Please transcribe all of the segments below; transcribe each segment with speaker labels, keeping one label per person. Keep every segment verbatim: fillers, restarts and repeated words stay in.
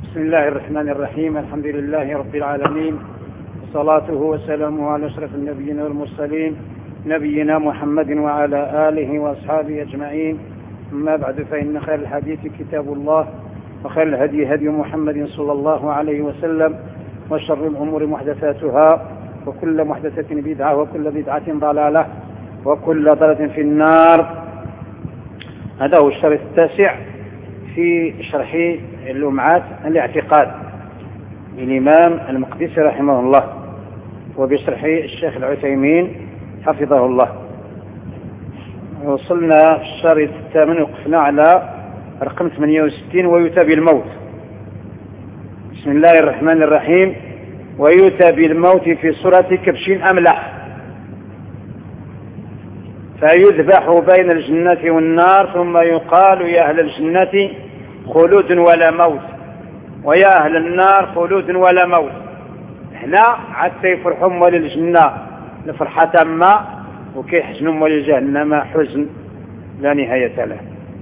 Speaker 1: بسم الله الرحمن الرحيم. الحمد لله رب العالمين، وصلاته وسلامه على أشرف النبيين والمرسلين نبينا محمد وعلى آله وأصحابه أجمعين. أما بعد، فإن خير الحديث كتاب الله، وخير الهدي هدي محمد صلى الله عليه وسلم، وشر الأمور محدثاتها، وكل محدثة بدعة، وكل بدعة ضلالة، وكل ضلالة في النار. هذا هو الشريط التاسع في شرح اللمعات الاعتقاد للإمام المقدسي رحمه الله، وبشرح الشيخ العثيمين حفظه الله. وصلنا في الشريط الثامن، وقفنا على رقم ثمانية وستين: ويؤتى بالموت. بسم الله الرحمن الرحيم. ويؤتى بالموت في صورة كبش أملح، فيذبح بين الجنة والنار، ثم يقال: يا أهل الجنة خلود ولا موت، ويا أهل النار خلود ولا موت. هنا عاد يفرحوا مول الجنة الفرحة تامة، وكيحزنوا مول الجهنم حزن لا نهاية له.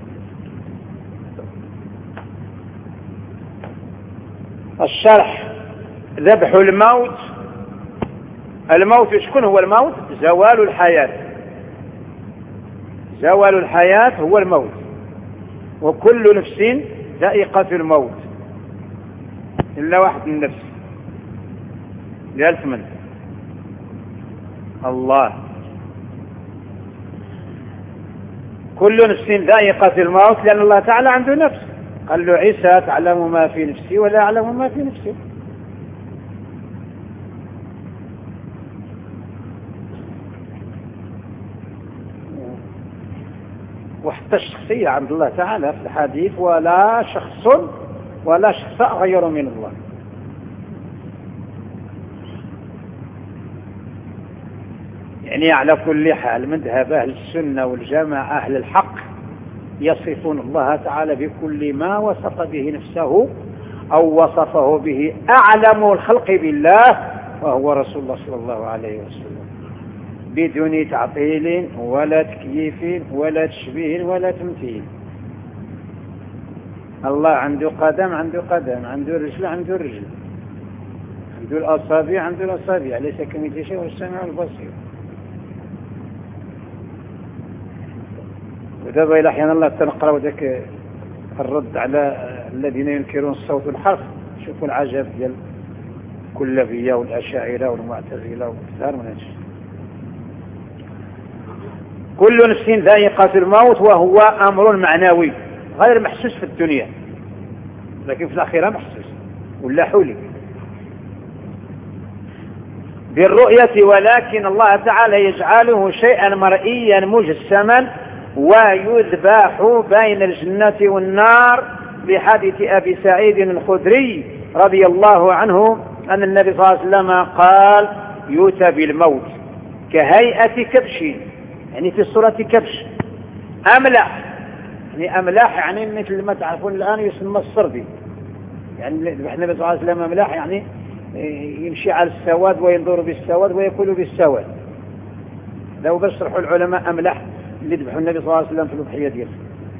Speaker 1: الشرح: ذبح الموت. الموت شكون هو الموت؟ زوال الحياة. زوال الحياة هو الموت، وكل نفس ذائقة الموت إلا واحد من نفس لألف الله. كل نفس ذائقة الموت، لأن الله تعالى عنده نفس. قال له: عيسى تعلم ما في نفسي ولا أعلم ما في نفسي. وحتى الشخصية عند الله تعالى في الحديث: ولا شخص ولا شخص غير من الله. يعني على كل حال، مذهب أهل السنة والجماعة أهل الحق يصفون الله تعالى بكل ما وصف به نفسه أو وصفه به أعلم الخلق بالله، وهو رسول الله صلى الله عليه وسلم، بدون تعطيل ولا تكييف ولا تشبيه ولا تمثيل. الله عنده قدم عنده قدم، عنده رجل عنده رجل، عنده الأصابع عنده الأصابع، ليس كمثله شيء وهو السميع البصير. ودابا إلى أحيانا الله تنقرأ ذاك الرد على الذين ينكرون الصوت والحرف. شوفوا العجب ديال الكلابية والأشاعرة والمعتزلة والكثار من هذا. كل نفس ذائقة الموت، وهو أمر معنوي غير محسوس في الدنيا، لكن في الآخرة محسوس ولا حولي بالرؤية. ولكن الله تعالى يجعله شيئا مرئيا مجسما، ويذبح بين الجنة والنار، بحديث أبي سعيد الخدري رضي الله عنه أن النبي صلى الله عليه وسلم قال: يؤتى بالموت كهيئة كبش، يعني في صورة كبش أملح. يعني أملاح يعني مثل ما تعرفون الآن يسمى الصردي، يعني النبي صلى الله عليه وسلم أملاح يعني يمشي على السواد وينظر بالسواد ويأكل بالسواد. لو بشرحوا العلماء أملاح اللي ذبحوا النبي صلى الله عليه وسلم في الأضحية دياله.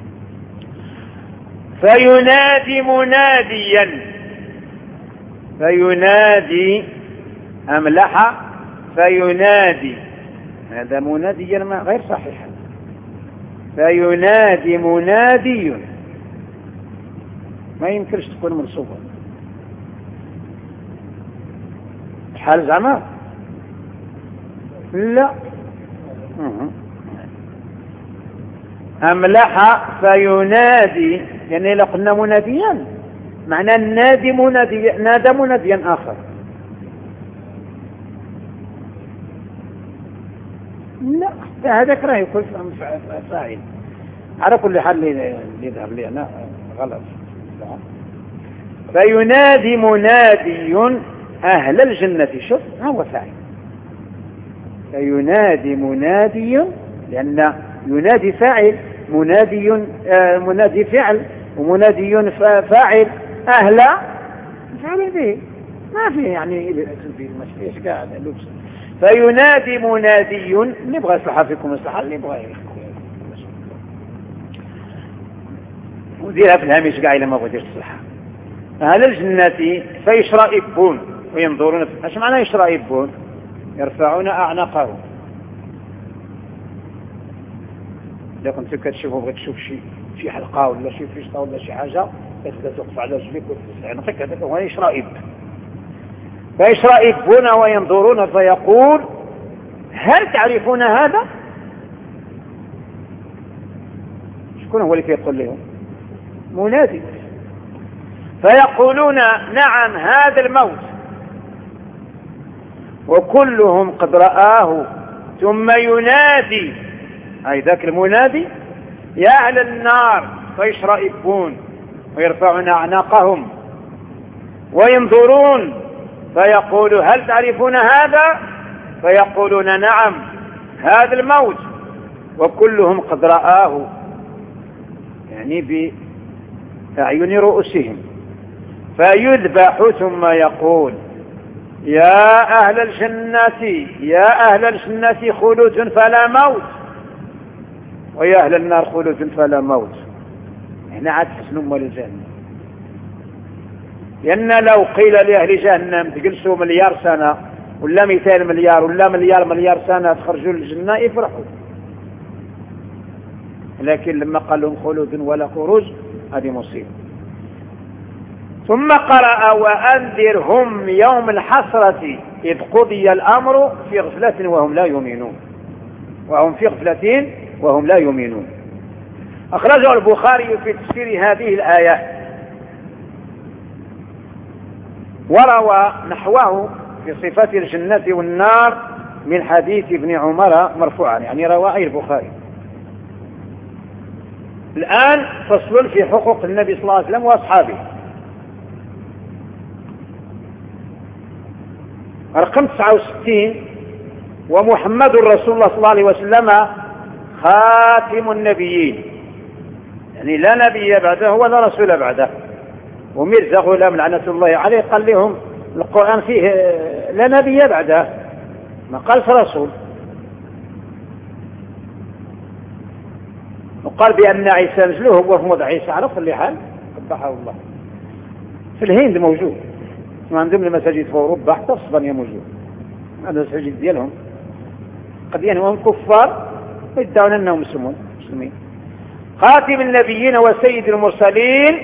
Speaker 1: فينادي مناديا، فينادي أملح فينادي، هذا مناديا ما غير صحيح. فينادي منادي ما يمكنش تكون منصوبة حال زعما لا. أملح فينادي، يعني لو قلنا مناديا معنى النادي منادي، نادى مناديا آخر. لا، هذاك راه يكون فاعل. على كل حال اللي يذهب لي أنا غلط. فينادي منادي أهل الجنة، شوف هو فاعل. فينادي منادي، لأن ينادي فاعل، منادي آه منادي فعل، ومنادي فاعل، أهل فعل به، ما فيه يعني اسم فيه المشفيش قاعد اللبس. فينادي منادي، اللي يبغى يصلح فيكم يصلح، اللي يبغى وديرها في الهامش كاع إلا ما بغيتيش تصلحها. أهل الجنة فيشرئبون وينظرون. ايش معنى يشرئبون؟ يرفعون أعناقهم. إذا كنت كتشوفوا بغيت تشوف شي شي حلقة ولا شي فيشطة ولا شي حاجة كتبدا توقف على رجليك وتفتح عنقك، هذاك هو يشرئب. فيشرئبون وينظرون فيقول هل تعرفون هذا؟ شكون هو اللي كيقول لهم؟ منادي. فيقولون نعم هذا الموت، وكلهم قد رآه. ثم ينادي أي ذاك المنادي يا أهل النار فيشرئبون ويرفعون أعناقهم وينظرون فيقول هل تعرفون هذا؟ فيقولون نعم هذا الموت، وكلهم قد رآه، يعني بأعين رؤوسهم. فيذبح ثم يقول يا أهل الجنة يا أهل الجنة خلود فلا موت، ويا أهل النار خلود فلا موت. هنا عاد تحسنوا مال الجنة، لأن لو قيل لأهل جهنم تجلسوا مليار سنة ولا مئتين مليار ولا مليار مليار سنة تخرجوا للجنة يفرحوا، لكن لما قال لهم خلود ولا خروج هذه مصيبة. ثم قرأ وأنذرهم يوم الحسرة إذ قضي الأمر في غفلة وهم لا يؤمنون، وهم في غفلة وهم لا يؤمنون. أخرجه البخاري في تفسير هذه الآية، وروى نحوه في صفات الجنة والنار من حديث ابن عمر مرفوعا، يعني رواه البخاري. الآن فصل في حقوق النبي صلى الله عليه وسلم وأصحابه. رقم تسعة وستين ومحمد رسول الله صلى الله عليه وسلم خاتم النبيين، يعني لا نبي بعده ولا رسول بعده. وميرزا غلام لعنة الله عليه قال لهم القرآن فيه لا نبي بعده، ما قالش رسول. وقال بأن عيسى نزله هو في وضع عيسى على كل حال قبحه الله. في الهند موجود، من ضمن المساجد في أوروبا حتى في اسبانيا موجود، هذا المساجد ديالهم قد ينهم كفار ويدعون أنهم مسلمون مسلمين. خاتم النبيين وسيد المرسلين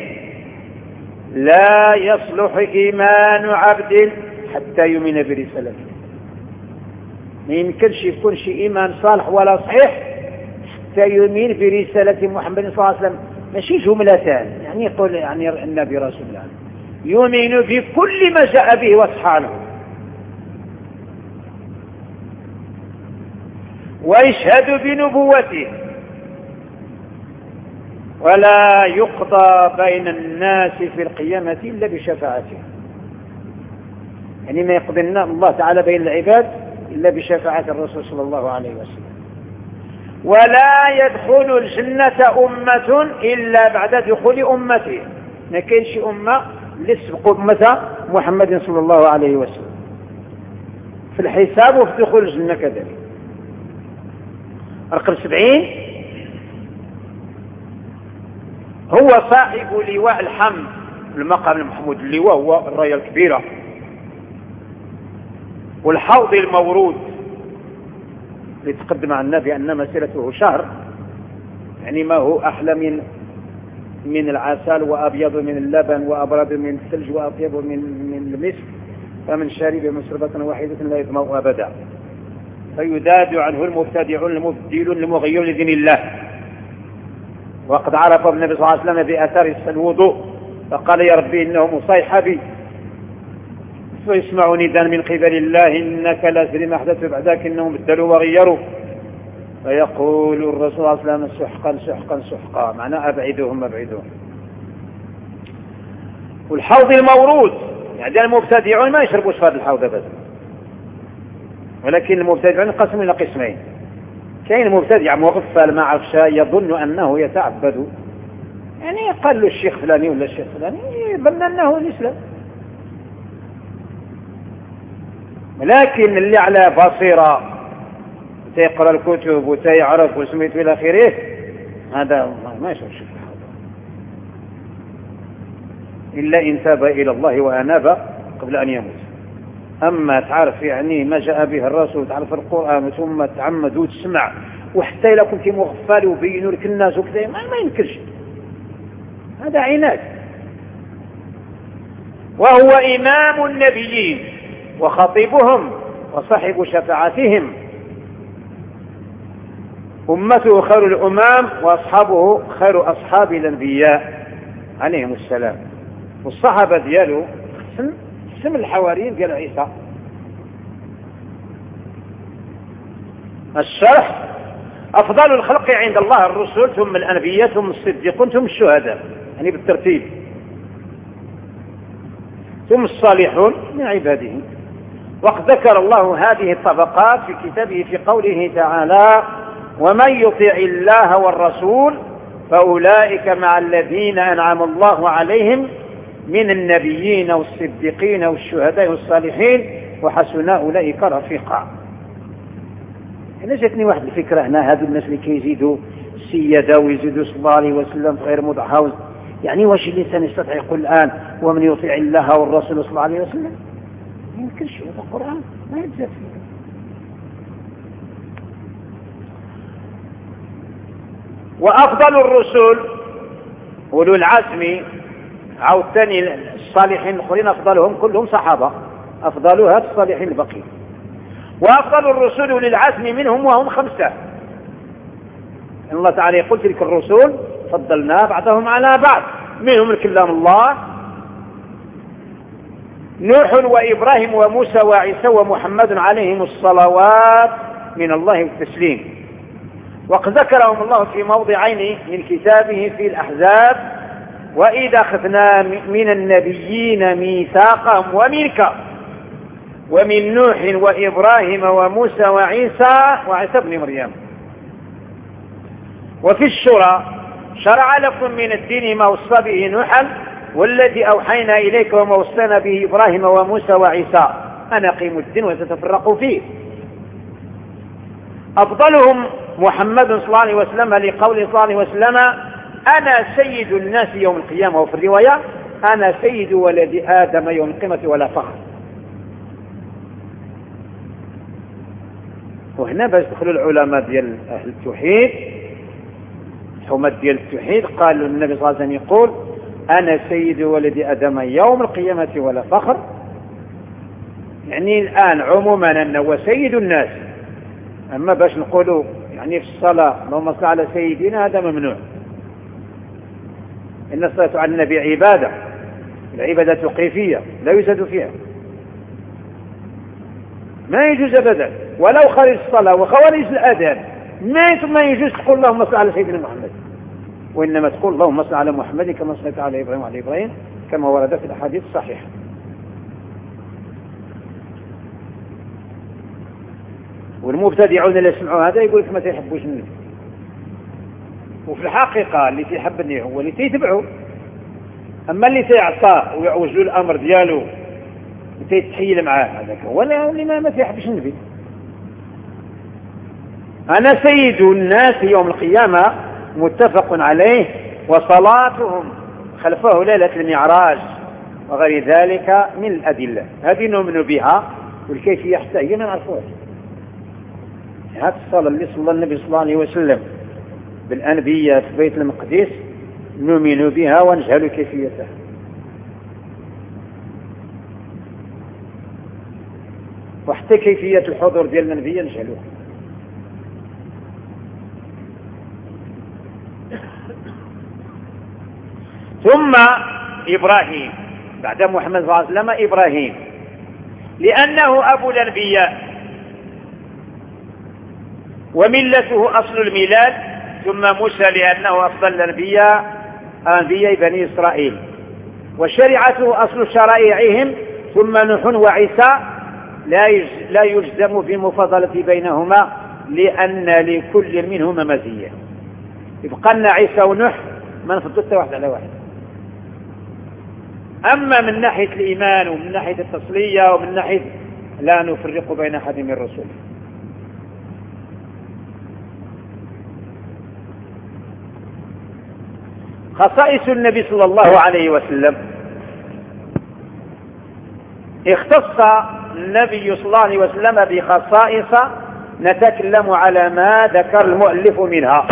Speaker 1: لا يصلح إيمان عبد حتى يؤمن برسالته. ما يمكنش يكون شي إيمان صالح ولا صحيح حتى يؤمن برسالة محمد صلى الله عليه وسلم. ماشي جملتان، يعني يقول يعني النبي رسول الله، يؤمن بكل ما جاء به وصحانه، ويشهد بنبوته، ولا يقضى بين الناس في القيامة إلا بشفاعته. يعني ما يقضي الله تعالى بين العباد إلا بشفاعة الرسول صلى الله عليه وسلم. ولا يدخل الجنة أمة إلا بعد دخول أمته. ما كاينش أمة اللي تسبق أمة محمد صلى الله عليه وسلم في الحساب وفي دخول الجنة كذلك. رقم سبعين هو صاحب لواء الحمد المقام المحمود. اللواء هو الراية الكبيرة، والحوض المورود اللي تقدم عن النبي أن مسيرته شهر، يعني ما هو أحلى من من العسل وأبيض من اللبن وأبرد من الثلج وأطيب من من المسك، فمن شرب مشربة واحدة لا يظمأ أبدا. فيداد عنه المبتدعون المبدلون المغيرون لدين الله. وقد عرف النبي صلى الله عليه وسلم بأثار الوضوء فقال يا ربي إنهم صيحبي، فيسمع نداء من قبل الله إنك لا تدري ما أحدث بعدك إنهم بدلوا وغيروا، فيقول الرسول صلى الله عليه وسلم سحقا سحقا سحقا، معناه أبعدهم أبعدهم. والحوض المورود يعني المبتدعون ما يشربوش في هذا الحوض أبدا، ولكن المبتدعون انقسموا إلى قسمين. كاين مبتدع مغفل ما عرفش يظن أنه يتعبد، يعني قال له الشيخ فلاني ولا الشيخ فلاني يظن أنه الإسلام، لكن اللي على بصيرة تيقرأ الكتب وتيعرف وسميت إلى آخره هذا ما يشربش في الحوض. إلا إن تاب إلى الله وأناب قبل أن يموت. أما تعرف يعني ما جاء به الرسول، تعرف القرآن ثم تعمد وتسمع، وحتى إذا كنت مغفل وبينوا لك الناس وكذا ما, ما ينكرش، هذا عناد. وهو إمام النبيين وخطيبهم وصاحب شفاعتهم، أمته خير الأمام وأصحابه خير أصحاب الأنبياء عليهم السلام. والصحابة ديالو اسم الحواريين ديال عيسى. الشرح: أفضل الخلق عند الله الرسل، ثم الأنبياء، ثم الصديقون، ثم الشهداء، يعني بالترتيب، ثم الصالحون من عباده. وقد ذكر الله هذه الطبقات في كتابه في قوله تعالى: ومن يطع الله والرسول فأولئك مع الذين أنعم الله عليهم من النبيين والصديقين والشهداء والصالحين وحسن أولئك رفيقا. هنا جاتني واحد الفكرة، هنا هذو الناس اللي كيزيدوا السيادة ويزيدوا صلى الله عليه وسلم في غير مضحى، يعني واش الإنسان يستطيع يقول الآن ومن يطيع الله والرسول صلى الله عليه وسلم؟ ما يمكنش، هذا القرآن ما يجزى فيه. وأفضل الرسل أولو العزم، عاود ثاني الصالحين الآخرين أفضلهم كلهم صحابة، أفضلها الصالحين البقية. وأفضل الرسل أولي العزم منهم وهم خمسة. إن الله تعالى يقول: تلك الرسل فضلنا بعضهم على بعض، منهم الكلام الله نوح وإبراهيم وموسى وعيسى ومحمد عليهم الصلوات من الله والتسليم. وقد ذكرهم الله في موضعين من كتابه في الأحزاب: وإذا أخذنا من النبيين ميثاقهم ومنك ومن نوح وإبراهيم وموسى وعيسى وعيسى بن مريم. وفي الشورى: شرع لكم من الدين ما وصى به نوحا والذي أوحينا إليك وما وصينا به إبراهيم وموسى وعيسى أن أقيموا الدين وتتفرقوا فيه. أفضلهم محمد صلى الله عليه وسلم، لقول صلى الله عليه وسلم: أنا سيد الناس يوم القيامة. وفي الرواية: أنا سيد ولد آدم يوم القيامة ولا فخر. وهنا باش دخلوا العلماء ديال أهل التوحيد، حماة ديال التوحيد، قالوا النبي صلى الله عليه وسلم يقول: أنا سيد ولد آدم يوم القيامة ولا فخر، يعني الآن عموما أنه سيد الناس. أما باش نقولوا يعني في الصلاة اللهم صل على سيدنا، هذا ممنوع. إن الصلاة على النبي عبادة، العبادة توقيفية لا يزاد فيها، ما يجوز أبدا، ولو خارج الصلاة وخوارج الأذان ما يجوز تقول اللهم صل على سيدنا محمد، وإنما تقول اللهم صل على محمد كما صليت على إبراهيم وعلى إبراهيم كما ورد في الأحاديث الصحيحة. والمبتدعون اللي يسمعوا هذا يقول لك ما تيحبوش النبي، وفي الحقيقة اللي تيحب النبي هو اللي تيتبعه. أما اللي تيعصى ويعوج له الأمر ديالو وتيتحيل معاه، هذاك هو اللي ما تيحبش النبي. أنا سيد الناس يوم القيامة متفق عليه، وصلاتهم خلفه ليلة المعراج وغير ذلك من الأدلة، هذه نؤمن بها، والكيفية حتى هي ما نعرفوها. هذه الصلاة اللي صلى النبي صلى الله عليه وسلم بالأنبياء في بيت المقدس نؤمن بها ونجهل كيفيتها. وحتى كيفية الحضور ديال الأنبياء نجهلوها. ثم إبراهيم بعد محمد صلى الله عليه وسلم، إبراهيم لأنه أبو الأنبياء وملته أصل الميلاد، ثم موسى لأنه أفضل الأنبياء أنبياء بني إسرائيل، وشريعته أصل شرائعهم، ثم نوح وعيسى لا يجزم في المفاضلة بينهما لأن لكل منهما مزية. يبقى لنا عيسى ونوح ما نفضل واحد على واحد. أما من ناحية الإيمان ومن ناحية التصلية ومن ناحية لا نفرق بين أحد من الرسل. خصائص النبي صلى الله عليه وسلم: اختص النبي صلى الله عليه وسلم بخصائص نتكلم على ما ذكر المؤلف منها.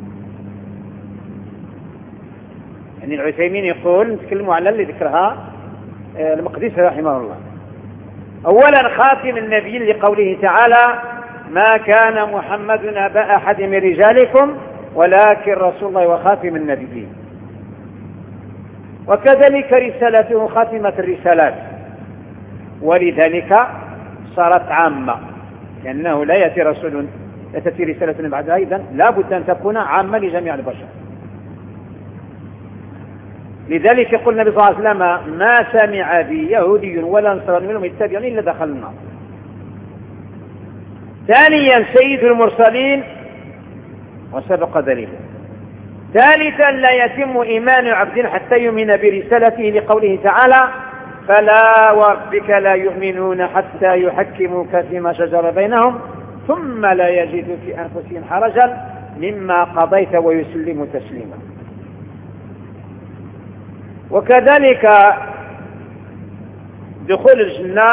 Speaker 1: يعني العثيمين يقول نتكلم على اللي ذكرها المقدسي رحمه الله. أولا خاتم النبيين لقوله تعالى ما كان محمد أبا أحد من رجالكم ولكن رسول الله وخاتم النبيين. وكذلك رسالته خاتمة الرسالات، ولذلك صارت عامة، لأنه لا يأتي رسول لا تأتي رسالة بعدها، أيضا لا بد أن تكون عامة لجميع البشر. لذلك يقول النبي صلى الله عليه وسلم ما سمع بي يهودي ولا نصراني منهم يتبعني إلا دخل النار. ثانيا سيد المرسلين وسبق دليله. ثالثا لا يتم إيمان عبد حتى يؤمن برسالته لقوله تعالى فلا وربك لا يؤمنون حتى يحكموك فيما شجر بينهم ثم لا يجدوا في أنفسهم حرجا مما قضيت ويسلموا تسليما. وكذلك دخول الجنة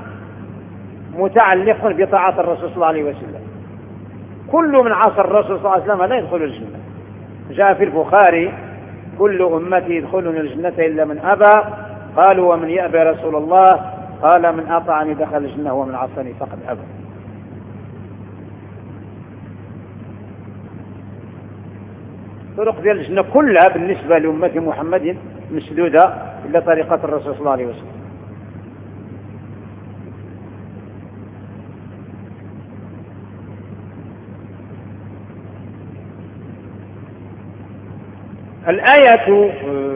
Speaker 1: متعلق بطاعة الرسول صلى الله عليه وسلم. كل من عصر الرسول صلى الله عليه وسلم لا يدخل الجنة. جاء في البخاري كل أمتي يدخلون الجنة إلا من أبى، قالوا ومن يأبى رسول الله؟ قال من أطعني دخل الجنة ومن عصاني فقد أبى. طرق ديال الجنة كلها بالنسبة لأمة محمد مسدودة إلا طريقة الرسول صلى الله عليه وسلم. الآية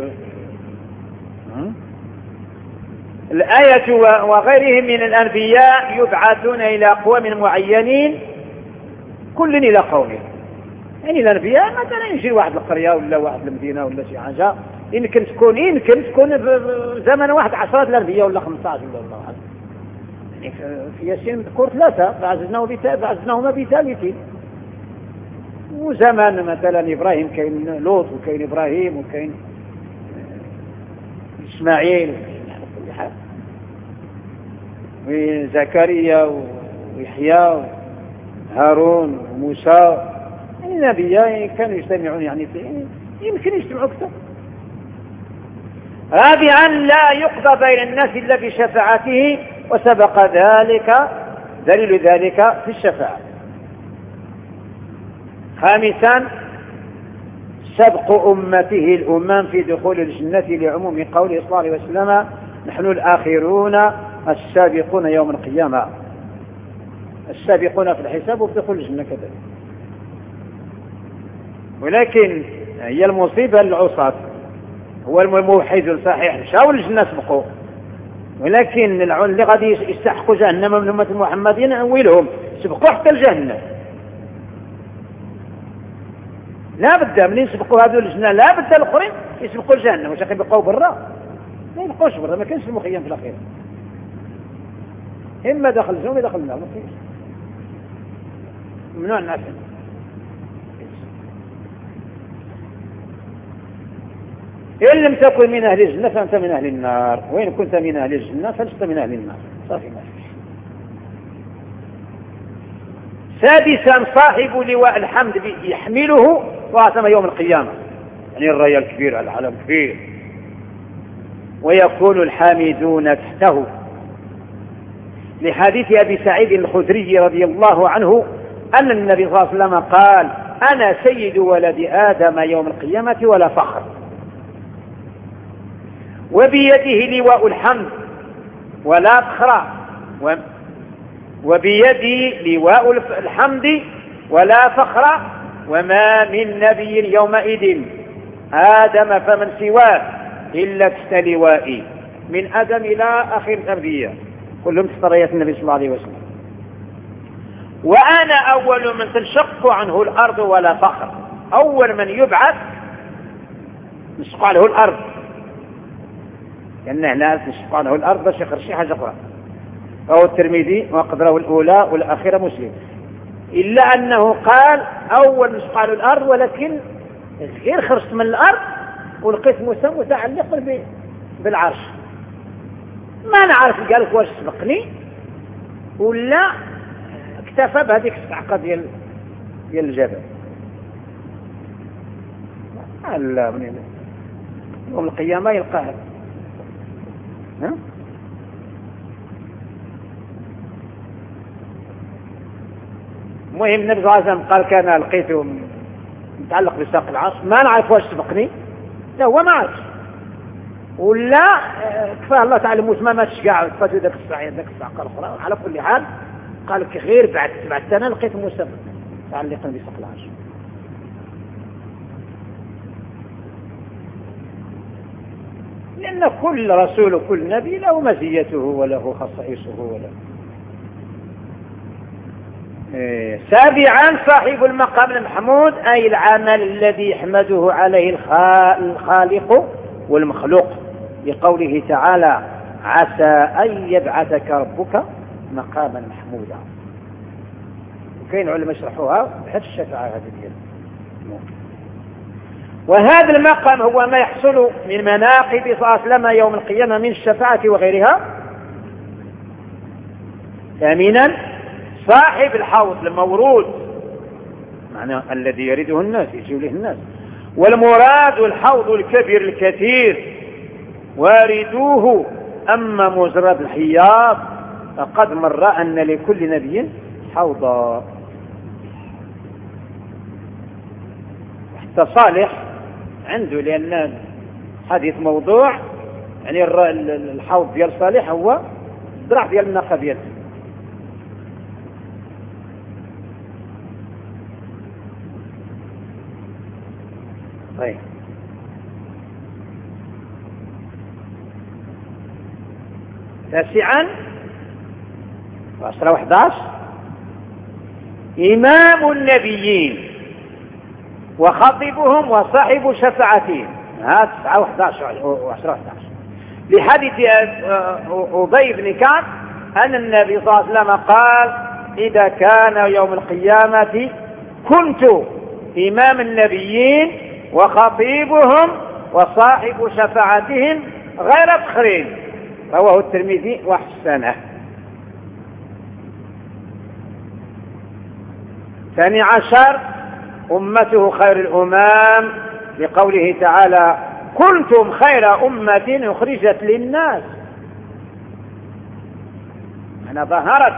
Speaker 1: الآية وغيرهم من الأنبياء يبعثون إلى أقوام معينين كل إلى قومه. يعني الأنبياء مثلا يجي واحد القرية ولا واحد المدينة ولا شي حاجة، يمكن تكون يمكن تكون في زمن واحد عشرات الأنبياء ولا خمسة عشر ولا واحد. يعني في ياسين مذكور ثلاثة بعزناهما بثالثين. وزمان مثلا إبراهيم كاين لوط وكاين إبراهيم وكاين إسماعيل يعني كل حال، وزكريا ويحيى وهارون وموسى. النبيين كانوا يجتمعون يعني يمكن يجتمعوا أكثر. رابعا لا يقضى بين الناس إلا بشفاعته وسبق ذلك دليل ذلك في الشفاعة. خامسا سبق أمته الأمم في دخول الجنة لعموم قوله صلى الله عليه وسلم نحن الآخرون السابقون يوم القيامة، السابقون في الحساب وفي دخول الجنة كذلك. ولكن هي المصيبة للعصاة، هو الموحد الصحيح مشاو الجنة سبقوا، ولكن اللي غادي يستحقوا جهنم من أمة محمدين أولهم سبقوا حتى الجنة. لا بد من يسبقوا هذول الجنة لا بد الآخرين يسبقوا الجنة، واش يبقوا برا؟ ما يبقوش برا، ما كانش المخيم في الأخير، إما دخل الجنة ولا دخل النار، ما فيش ممنوع الناس. إن لم تكن من أهل الجنة فأنت من أهل النار، وإن كنت من أهل الجنة فلست من أهل النار. صافي ما فيش. سادسا صاحب لواء الحمد يحمله وعتم يوم القيامة، يعني الراية الكبير العلم كبير، ويكون الحامدون تحته، لحديث أبي سعيد الخدري رضي الله عنه أن النبي صلى الله عليه وسلم قال أنا سيد ولد آدم يوم القيامة ولا فخر. وبيده لواء الحمد ولا فخر، وبيدي لواء الحمد ولا فخر، وما من نبي يومئذ آدم فمن سواه إلا تحت لوائي، من آدم إلى آخر الأنبياء كلهم تحت راية النبي صلى الله عليه وسلم. وأنا أول من تنشق عنه الأرض ولا فخر، أول من يبعث تنشق عنه الأرض، لأن هنا تنشق عنه الأرض باش يخرج شي حاجة أخرى. رواه الترمذي وقدره الأولى والأخيرة مسلم، إلا أنه قال أول نشق عنه الأرض، ولكن غير خرجت من الأرض ولقيت موسى متعلق بالعرش، ما نعرف قالك واش سبقني ولا اكتفى بهذيك الصعقة ديال ديال الجبل. لا من يوم القيامة يلقاها. ها المهم النبي صلى الله عليه وسلم قال كان لقيته متعلق بساق العرش، ما نعرف واش سبقني، لا هو ما عرفش ولا كفاه الله تعالى موت ما ماتش كاع فاتو ذاك الساعه ذاك الساعه الاخرى. على كل حال قال لك غير بعد سبع سنين لقيت موسى متعلقا بساق العرش. لأن كل رسول وكل نبي له مزيته وله خصائصه وله. إيه. سابعا صاحب المقام المحمود أي العمل الذي يحمده عليه الخالق والمخلوق، لقوله تعالى عسى أن يبعثك ربك مقاما محمودا. وكاين علماء يشرحوها بحث الشفاعة هذه ديال. وهذا المقام هو ما يحصل من مناقب صلى الله عليه وسلم يوم القيامة من الشفاعة وغيرها. ثامنا صاحب الحوض المورود، معنى الذي يرده الناس يجيو له الناس، والمراد الحوض الكبير الكثير واردوه. أما مجرد الحياض فقد مر أن لكل نبي حوضا. حتى صالح عنده، لأن حديث موضوع يعني الحوض ديال صالح هو الذراع ديال الناقة ديالته. طيب تاسعا وعشرة وحداش إمام النبيين وخطيبهم وصاحب شفاعتهم. هذا تسعة وحداش وعشرة وحداش لحديث أبي بن كعب أن النبي صلى الله عليه وسلم قال إذا كان يوم القيامة كنت إمام النبيين وخطيبهم وصاحب شفاعتهم غير فخرين. رواه الترمذي وحسنه. ثاني عشر أمته خير الأمم، لقوله تعالى كنتم خير أمة أخرجت للناس. أنا ظهرت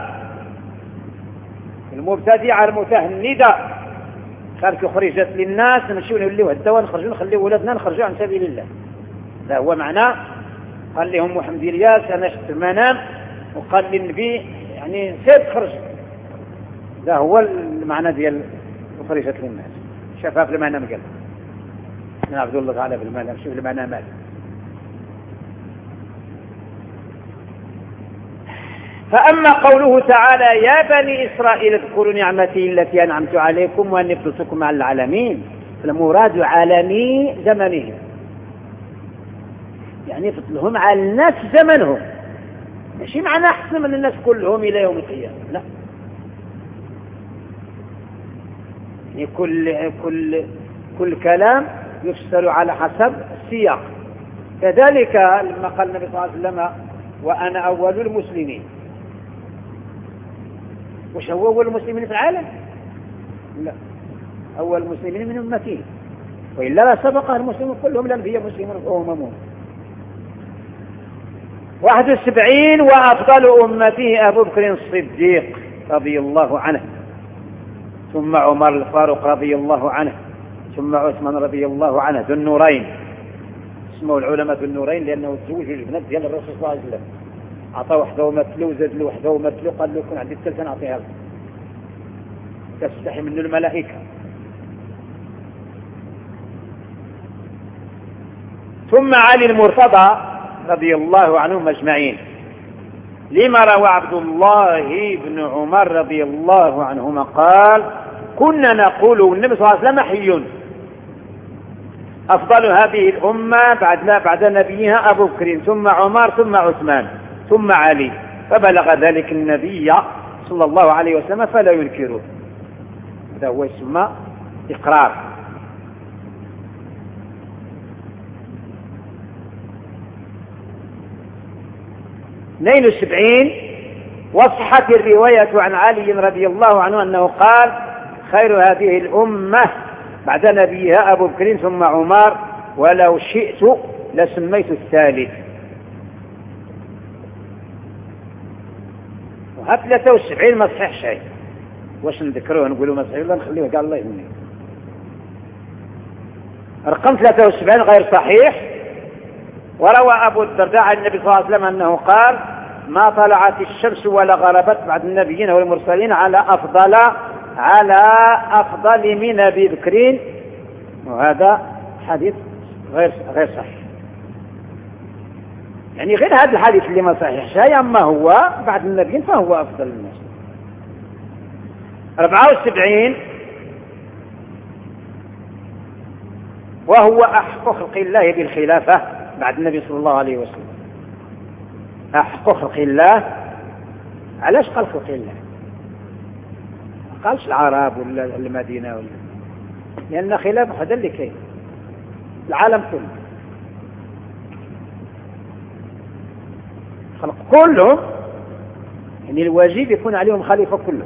Speaker 1: المبتدعة المتهندة خارج أخرجت للناس، نمشيو نوليو الدواء نخرجوا نخليو ولادنا نخرجوا عن سبيل الله. هذا هو معناه. قال لهم محمد الياس أنا شفت المنام وقال للنبي يعني سيد خرج. هذا هو المعنى ديال أخرجت للناس. شفاف المنام قال أنا عبد الله تعالى بالمنام شوف المنامات. فأما قوله تعالى يا بني إسرائيل اذكروا نعمتي التي أنعمت عليكم وأني فضلتكم على العالمين، فالمراد عالمي زمنهم، يعني فضلهم على الناس زمنهم، ماشي معنى أحسن من الناس كلهم إلى يوم القيامة، لا. يعني كل كل كل كلام يفسر على حسب السياق. كذلك لما قال النبي صلى الله عليه وسلم وأنا أول المسلمين، وش هو أول المسلمين في العالم؟ لا، أول المسلمين من أمته، وإلا لا سبق المسلمين كلهم الأنبياء مسلمون وأممون. واحد وسبعين وأفضل أمته أبو بكر الصديق رضي الله عنه، ثم عمر الفاروق رضي الله عنه، ثم عثمان رضي الله عنه ذو النورين. اسمه العلماء ذو النورين لأنه تزوج البنات ديال الرسول صلى الله عليه وسلم، عطى وحده ومثله وزاد له وحده ومثله، قال له يكون عندي الثالثة نعطيها له، تستحي منه الملائكة. ثم علي المرتضى رضي الله عنهم أجمعين، لما روى عبد الله بن عمر رضي الله عنهما قال كنا نقول والنبي صلى الله عليه وسلم حي أفضل هذه الأمة بعد لا بعد نبيها أبو بكر ثم عمر ثم عثمان ثم علي، فبلغ ذلك النبي صلى الله عليه وسلم فلا ينكره. هذا هو يسمى إقرار. اثنين وسبعين وصحت الرواية عن علي رضي الله عنه أنه قال خير هذه الأمة بعد نبيها أبو بكر ثم عمر ولو شئت لسميت الثالث. وها ثلاثة وسبعين ما صحيح شيء، واش نذكروه نقولوا ما صحيح ولا نخليه قال الله يهنيه. رقم ثلاثة وسبعين غير صحيح. وروى أبو الدرداء عن النبي صلى الله عليه وسلم أنه قال ما طلعت الشمس ولا غربت بعد النبيين والمرسلين على أفضل على أفضل من أبي بكر، وهذا حديث غير غير صحيح. يعني غير هذا الحديث اللي ما صحيح شيء، أما هو بعد النبيين فهو أفضل الناس. أربعة وسبعين وهو أحق خلق الله بالخلافة بعد النبي صلى الله عليه وسلم. أحق خلق الله، علاش قال خلق الله؟ ما قالش العرب ولا المدينة ولا، لأن خلافة هذا اللي كاين العالم كله، خلق كلهم، يعني الواجب يكون عليهم خليفة كلهم.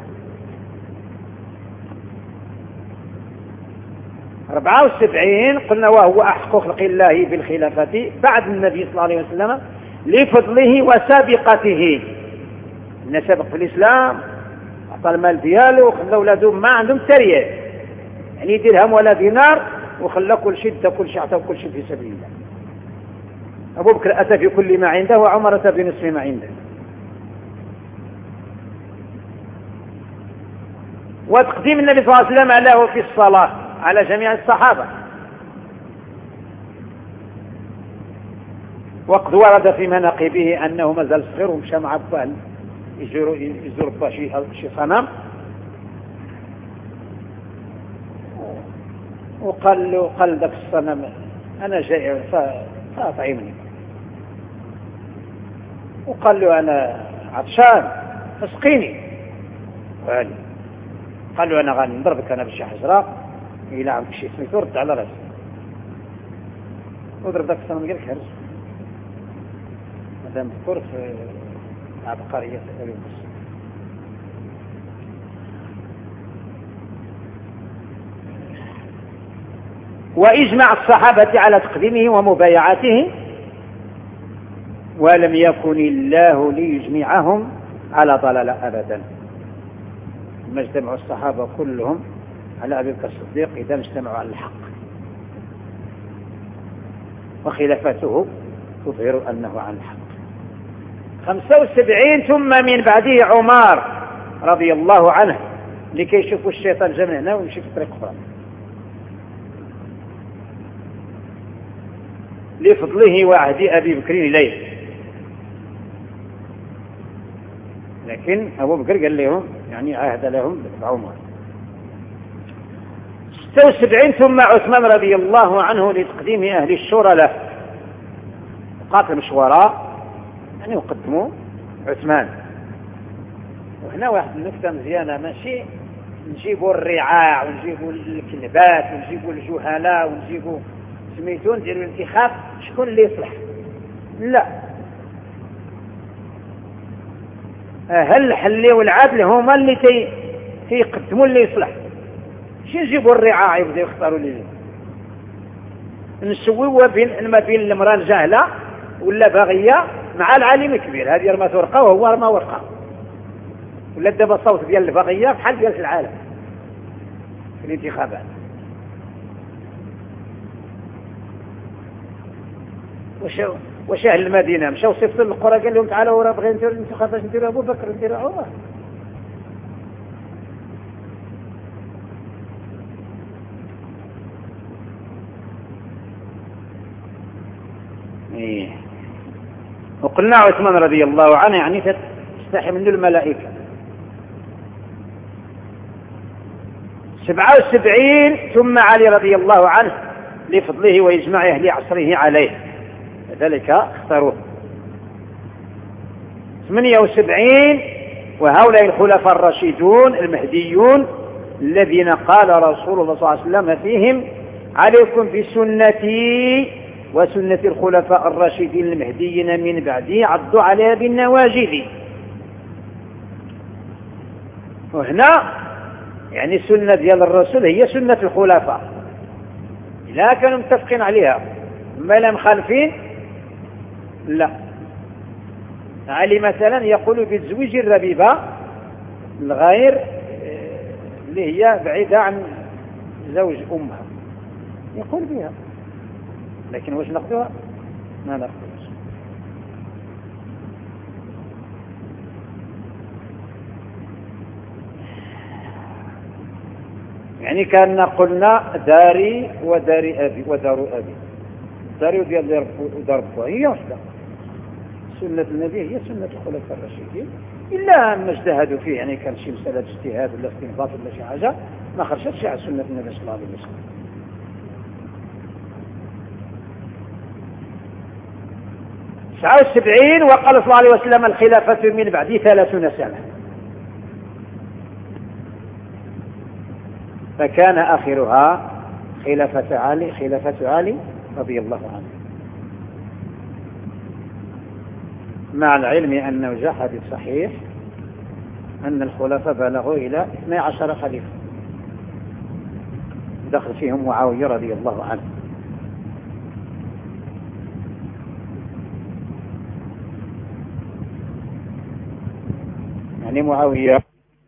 Speaker 1: أربعة وسبعين قلنا وهو أحق خلق الله بالخلافة بعد النبي صلى الله عليه وسلم لفضله وسابقته. إن سابق في الإسلام أعطى المال دياله وخلى أولاده ما عندهم ترية، يعني درهم ولا دينار، وخلى كل شيء كل شيء أعطى كل شيء في سبيل الله. أبو بكر أتى في كل ما عنده وعمر أتى بنصف ما عنده. وتقديم النبي صلى الله عليه وسلم له في الصلاة على جميع الصحابة، وقد ورد في مناقبه أنه مازال صغير ومشى مع أبوه يزور يزور با شي شي صنم، وقال له قال ذاك الصنم أنا جائع فأطعمني، وقال له أنا عطشان فاسقيني، قال له أنا غادي نضربك أنا بشي حجرة إلى عندك شي سميتو رد على راسي، وضرب ذاك الصنم قال لك هرس. هذا مذكور في عبقرية أبي موسى. وإجمع الصحابة على تقديمه ومبايعته، ولم يكن الله ليجمعهم على ضلال أبدا. ما اجتمعوا الصحابة كلهم على أبي بكر الصديق إذا اجتمعوا على الحق، وخلافته تظهر أنه على الحق. خمسة وسبعين ثم من بعده عمر رضي الله عنه لكي يشوفوا الشيطان جمع هنا ويمشي في طريق أخرى، لفضله وعهد أبي بكر إليه. لكن أبو بكر قال لهم يعني عهد لهم بعمر. ستة وسبعين ثم عثمان رضي الله عنه لتقديم أهل الشورى له، قاتل مشوراء يعني يقدموا عثمان. وهنا واحد النكتة مزيانة، ماشي نجيبوا الرعاع ونجيبوا الكلبات ونجيبوا الجهلاء ونجيبوا سميتون نديروا الانتخاب شكون اللي يصلح، لا، هل الحلي والعدل هما اللي تي تيقدموا اللي يصلح، شي نجيبوا الرعاع يبداو يختاروا اللي نسويوا بين ما بين المراه الجاهله ولا باغيه مع العالم الكبير، هذه رمات ورقه وهو رمى ورقه، ولا دابا صوت ديال الباغيه بحال ديال العالم في الانتخابات. واش واش اهل المدينه مشاو صيفطوا للقرى قال لهم تعالوا راه بغينا نديروا الانتخابات، نديروا ابو بكر نديروا عمر. ايه وقلنا عثمان رضي الله عنه يعني تستحي منه الملائكه. سبعة وسبعين ثم علي رضي الله عنه لفضله وإجماع أهل عصره عليه، ذلك اختاروه. ثمانية وسبعين وهؤلاء الخلفاء الراشدون المهديون الذين قال رسول الله صلى الله عليه وسلم فيهم عليكم بسنتي وسنة الخلفاء الراشدين المهديين من بعده عضوا عليها بالنواجذ. وهنا يعني السنة ديال الرسول هي سنة الخلفاء لا كانوا متفقين عليها، ما لا مخالفين لا. علي مثلا يقول بتزويج الربيبة الغير اللي هي بعيدة عن زوج أمها، يقول بها، لكن واش ناخذوها؟ ما ناخذوها. يعني كان قلنا داري وداري أبي ودار أبي، داري وديال دار بوا هي واحدة. سنة النبي هي سنة الخلفاء الراشدين، إلا ما اجتهدوا فيه، يعني كان شي مسألة اجتهاد ولا استنباط ولا شي حاجة ما خرجتش على سنة النبي صلى الله عليه وسلم. تسعة وسبعين وقال صلى الله عليه وسلم الخلافة من بعد ثلاثون سنة، فكان آخرها خلافة علي خلافة علي رضي الله عنه، مع العلم أنه جاء حديث صحيح أن الخلفاء بلغوا إلى اثني عشر خليفة، دخل فيهم معاوية رضي الله عنه. يعني معاوية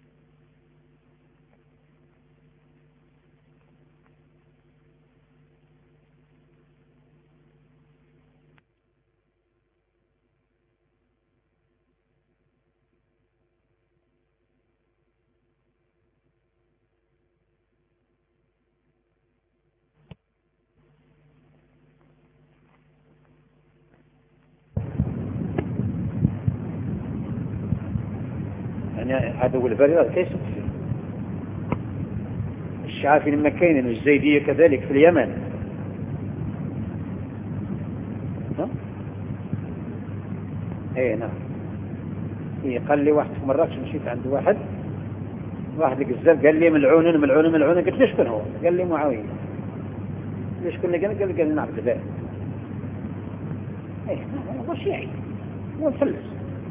Speaker 1: عدو البريرة كيف فيه الشعافي لما كاين والزيدية كذلك في اليمن. ها؟ ايه نعم. إيه قال لي واحد في مراكش مشيت عند واحد واحد القزال قال لي ملعون ملعون ملعون، قلت ليش كان هو؟ قال لي معاوية. ليش كنا قال قال قال نعم ذلك. ايه هو شيعي هو مفلس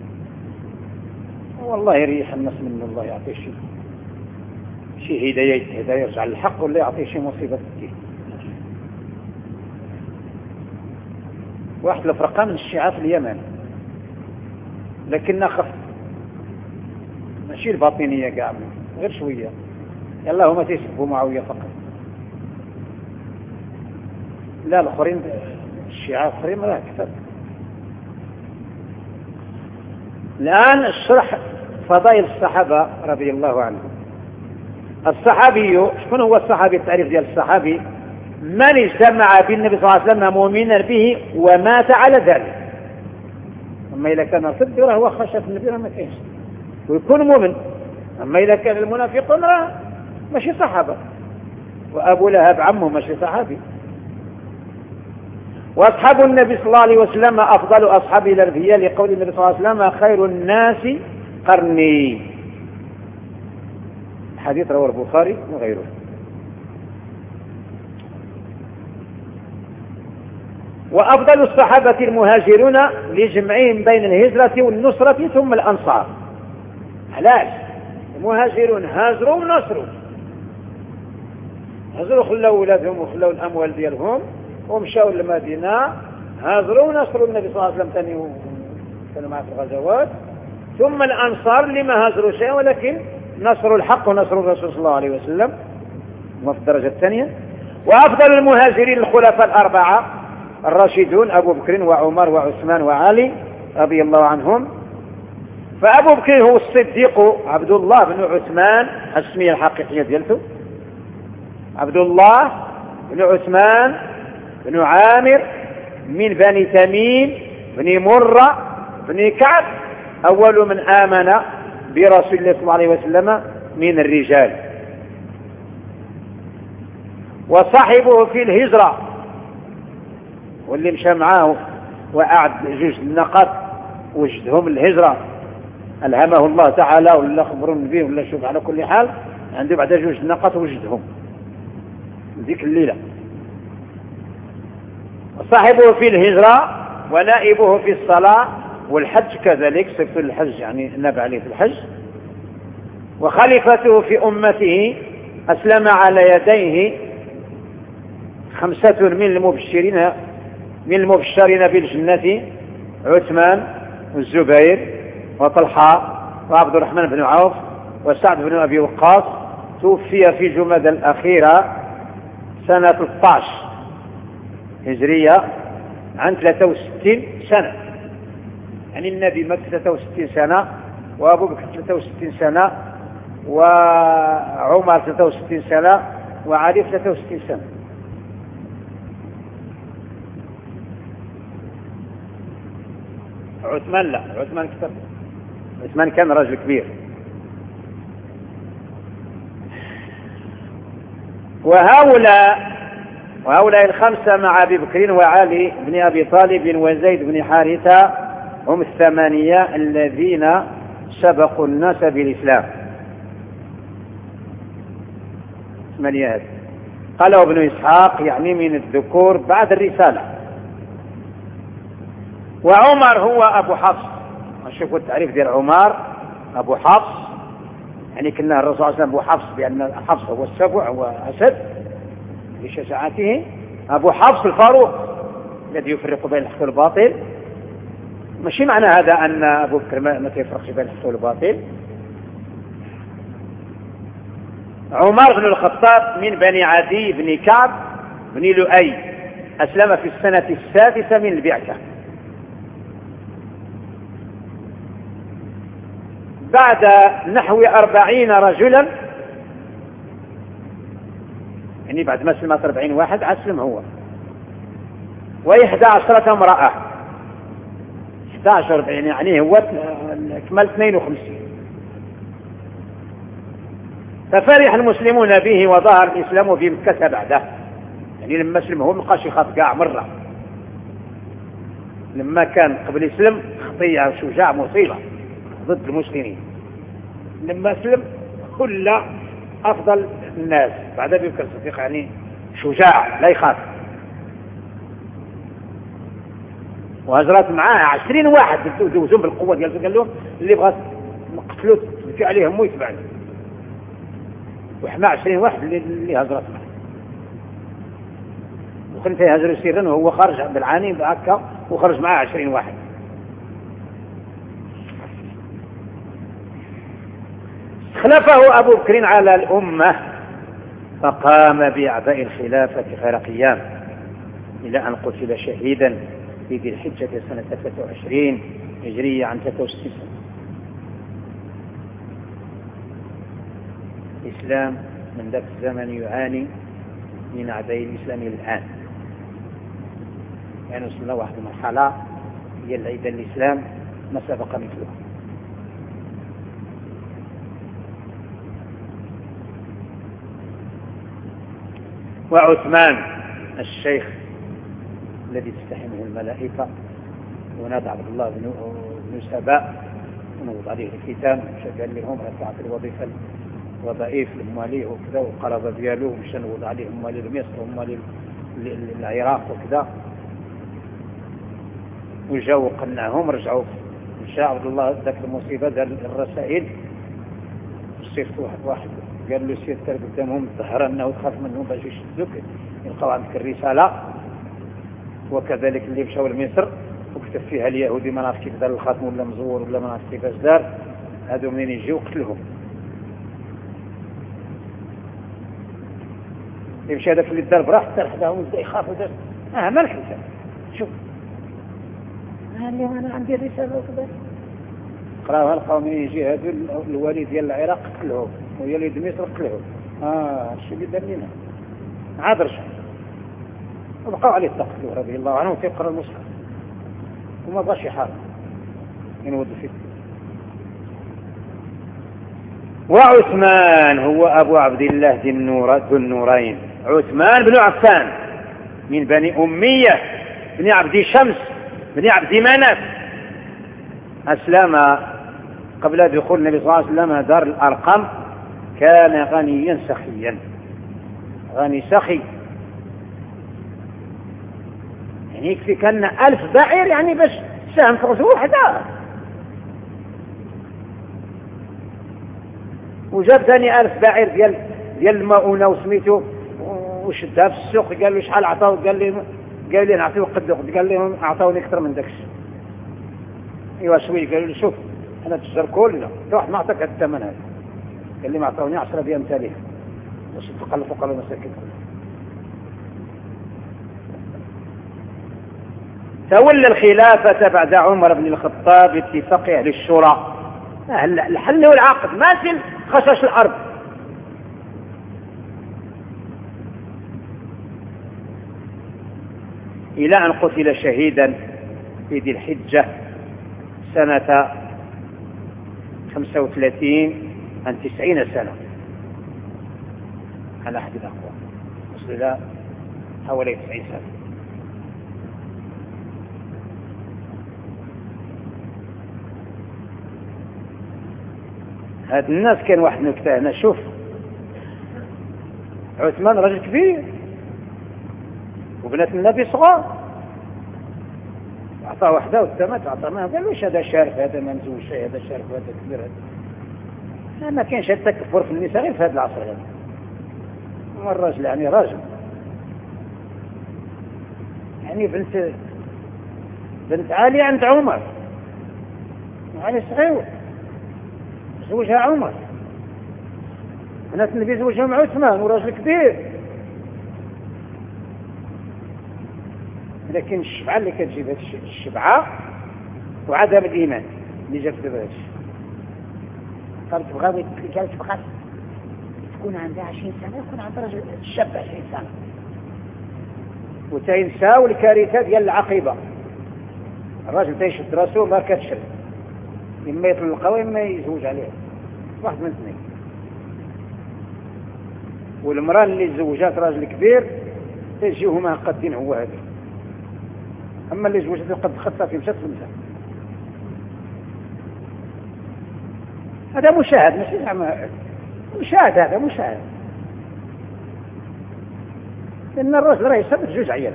Speaker 1: والله يريح الناس منه، الله يعطيه شيء شيء هداية هداية يرجع للحق ولا يعطيه شيء مصيبة فيه. واحد الفرقة من الشيعة في اليمن لكنها خف، ماشي الباطنية قاع غير شوية، يلا هما تيسبوا معاوية فقط، لا الآخرين الشيعة الآخرين لا كتاب. الآن الشرح فضائل الصحابة رضي الله عنهم. الصحابي شكون هو الصحابي؟ التعريف ديال الصحابي من اجتمع بالنبي صلى الله عليه وسلم مؤمنا به ومات على ذلك. أما إذا كان صدق راه هو خشى النبي راه ما كاينش ويكون مؤمن، أما إذا كان المنافقون راه ماشي صحابة، وأبو لهب عمه ماشي صحابي. وأصحاب النبي صلى الله عليه وسلم أفضل أصحاب الأنبياء لقول النبي صلى الله عليه وسلم خير الناس قرني، حديث رواه البخاري وغيره. وأفضل الصحابة المهاجرون لجمعهم بين الهجرة والنصرة ثم الأنصار. علاش؟ المهاجرون هاجروا ونصروا، هاجروا خلوا أولادهم وخلوا الأموال ديالهم ومشاوا للمدينة، هاجروا ونصروا النبي صلى الله عليه وسلم ثاني كانوا معه في الغزوات. ثم الأنصار اللي ما هاجروا شيء ولكن نصروا الحق ونصروا الرسول صلى الله عليه وسلم، وفي الدرجة الثانية. وأفضل المهاجرين الخلفاء الأربعة الراشدون أبو بكر وعمر وعثمان وعلي رضي الله عنهم. فأبو بكر هو الصديق عبد الله بن عثمان، الاسمية الحقيقية ديالته عبد الله بن عثمان بن عامر من بني تميم بن مرة بن كعب، أول من آمن برسول الله صلى الله عليه وسلم من الرجال، وصاحبه في الهجرة واللي مشى معاه وقعد جوج النقط وجدهم الهجرة ألهمه الله تعالى ولا خبروا به ولا شوف، على كل حال عنده بعد جوج النقط وجدهم ذيك الليلة. وصاحبه في الهجرة ونائبه في الصلاة والحج كذلك، صفة الحج يعني النبي عليه في الحج. وخليفته في أمته أسلم على يديه خمسة من المبشرين من المبشرين بالجنة: عثمان والزبير وطلحة وعبد الرحمن بن عوف وسعد بن أبي وقاص. توفي في جمادى الأخيرة سنة ثلاثة عشر هجرية عن ثلاثة وستين سنة، يعني النبي مات ثلاثة وستين سنة، وأبو بكر ثلاثة وستين سنة، وعمر ثلاثة وستين سنة، وعلي ثلاثة وستين سنة. عثمان لا، عثمان كتب، عثمان كان رجل كبير. وهؤلاء وهؤلاء الخمسة مع أبي بكر وعلي بن أبي طالب وزيد بن حارثة هم الثمانية الذين سبقوا الناس بالإسلام. ثمانية. قاله ابن إسحاق يعني من الذكور بعد الرسالة. وعمر هو أبو حفص. شوفوا التعريف ديال عمر، أبو حفص، يعني كنا الرسول صلى الله عليه وسلم أبو حفص بأن حفص هو السبع وأسد لشجاعته. أبو حفص الفاروق الذي يفرق بين الحق والباطل. ماشي معنى هذا أن أبو بكر ما يفرقش بين الحق والباطل. عمر بن الخطاب من بني عدي بن كعب بن لؤي، أسلم في السنة السادسة من البعثة. بعد نحو أربعين رجلا، يعني بعد ما سلمت أربعين واحد أسلم هو، وإحدى عشرة امرأة. إحدى عشر يعني هو كمال اثنين وخمسين. ففرح المسلمون به وظهر الإسلام في مكة بعده، يعني لما اسلم هو مبقاش يخاف كاع مرة. لما كان قبل الإسلام خطية شجاع مصيبة ضد المسلمين، لما اسلم كل أفضل الناس بعد أبي بكر الصديق، يعني شجاع لا يخاف. وهجرت معاه عشرين واحد دوزون بالقوة ديالته، قال لهم اللي بغى نقتلوه تبكي عليهم ويتبعني، وحنا عشرين واحد اللي هجرت معاه. وكنت يهجر سرا وهو خرج بالعاني بهكا، وخرج معاه عشرين واحد. خلفه أبو بكر على الأمة فقام بأعباء الخلافة غير قيام، إلى أن قتل شهيدا في ذي الحجة سنة ثلاثة وعشرين هجرية عن ثلاثة وستين سنة. الإسلام من ذاك الزمن يعاني من أعداء الإسلام الآن، يعني وصلنا واحد المرحلة هي العيد الإسلام ما سبق مثله. وعثمان الشيخ الذي تستحمه الملائكة، ونادى عبد الله بن سباء ونوض عليه الختام شغال لهم رفعت الوظيفة الوظائف للمواليه وكذا، والقرابة ديالو مشى نوض عليه موالي لمصر وموالي للعراق وكذا، وجاو وقنعهم رجعوا. مشى عبد الله ذاك المصيبة دار الرسائل، صيفت واحد واحد قال له سير ترك قدامهم ظهر انه تخاف منهم باش يشدوك، يلقاو عندك الرسالة. وكذلك اللي مشاو لمصر وكتب فيها اليهودي ما نعرف كيف دار الخاتم ولا مزور ولا ما نعرف كيفاش دار، هادو منين يجيو قتلهم. يمشي هذاك اللي دار براحته حداهم يبدا يخاف ودا اه مالك انت شوف ها اللي انا عندي الرسالة وكذا قراوها لقاو منين يجي هادو الوالي ديال العراق قتلهم ويلي مصر قتلهم. اه الشيء اللي دار لنا عاد رجع وبقاو عليه التقتل رضي الله عنه وكيقرا المصحف وما بغاش يحارب ينود فيه. وعثمان هو أبو عبد الله ذي النور ذو النورين، عثمان بن عفان من بني أمية بن عبد شمس بن عبد مناف، أسلم قبل دخول النبي صلى الله عليه وسلم دار الأرقم. كان غنيا سخيا، غني سخي، يعني يكفي كان ألف بعير يعني باش سهم فرس وحده، وجاب ثاني ألف بعير ديال ديال المؤونة وسميتو وشدها في السوق. قال له شحال عطاو؟ قال لي قال لي نعطيو قدو. قال لهم اعطاوني اكثر من داكشي. ايوا شوي. قالوا له شوف انا تجار كلنا واحد ما عطاك هذا الثمن هذا. قال لي ما عطاوني عشرة بأمثالها باش تقلب فوق المساكين. تولى الخلافة بعد عمر بن الخطاب باتفاق أهل الشورى، الحل والعقد ماثل خشش الأرض. إلى أن قتل شهيدا في ذي الحجة سنة خمسة وثلاثين عن تسعين سنة على أحد الأقوال، وصل إلى حوالي تسعين سنة. هاد الناس كان واحد نكتة هنا. شوف عثمان رجل كبير وبنات النبي صغار، أعطاه وحده والثمات أعطاه ما قال ليش هذا شارف هذا ما مزوج شيء، هذا شارف هذا كبير هذا. ما كاينش هذا التكبر في النساء غير في هذا العصر هذا. والرجل يعني راجل يعني بنت بنت عالية عند عمر، وعلي صغير زوجها عمر، بنات النبي زوجهم عثمان وراجل كبير. لكن الشبعة اللي كتجيب هذا الشيء الشبعة وعدم الإيمان اللي جاب دابا هذا الشيء. قالت تبغى قالت تبغى تكون عندها عشرين سنة يكون عند رجل شاب عشرين سنة، وتنساو الكارثة ديال العقيبة. الراجل تيشد راسو ما كتشد، إما يطلقها وإما يزوج عليها، واحد من اثنين. والمرأة اللي زوجات راجل كبير تجيهما قدين هو هذا، أما اللي زوجته قد خطة في مشات في المساء. هذا مشاهد ماشي زعما مشاهد، هذا مشاهد. لأن الرجل راه يثبت جوج عيال.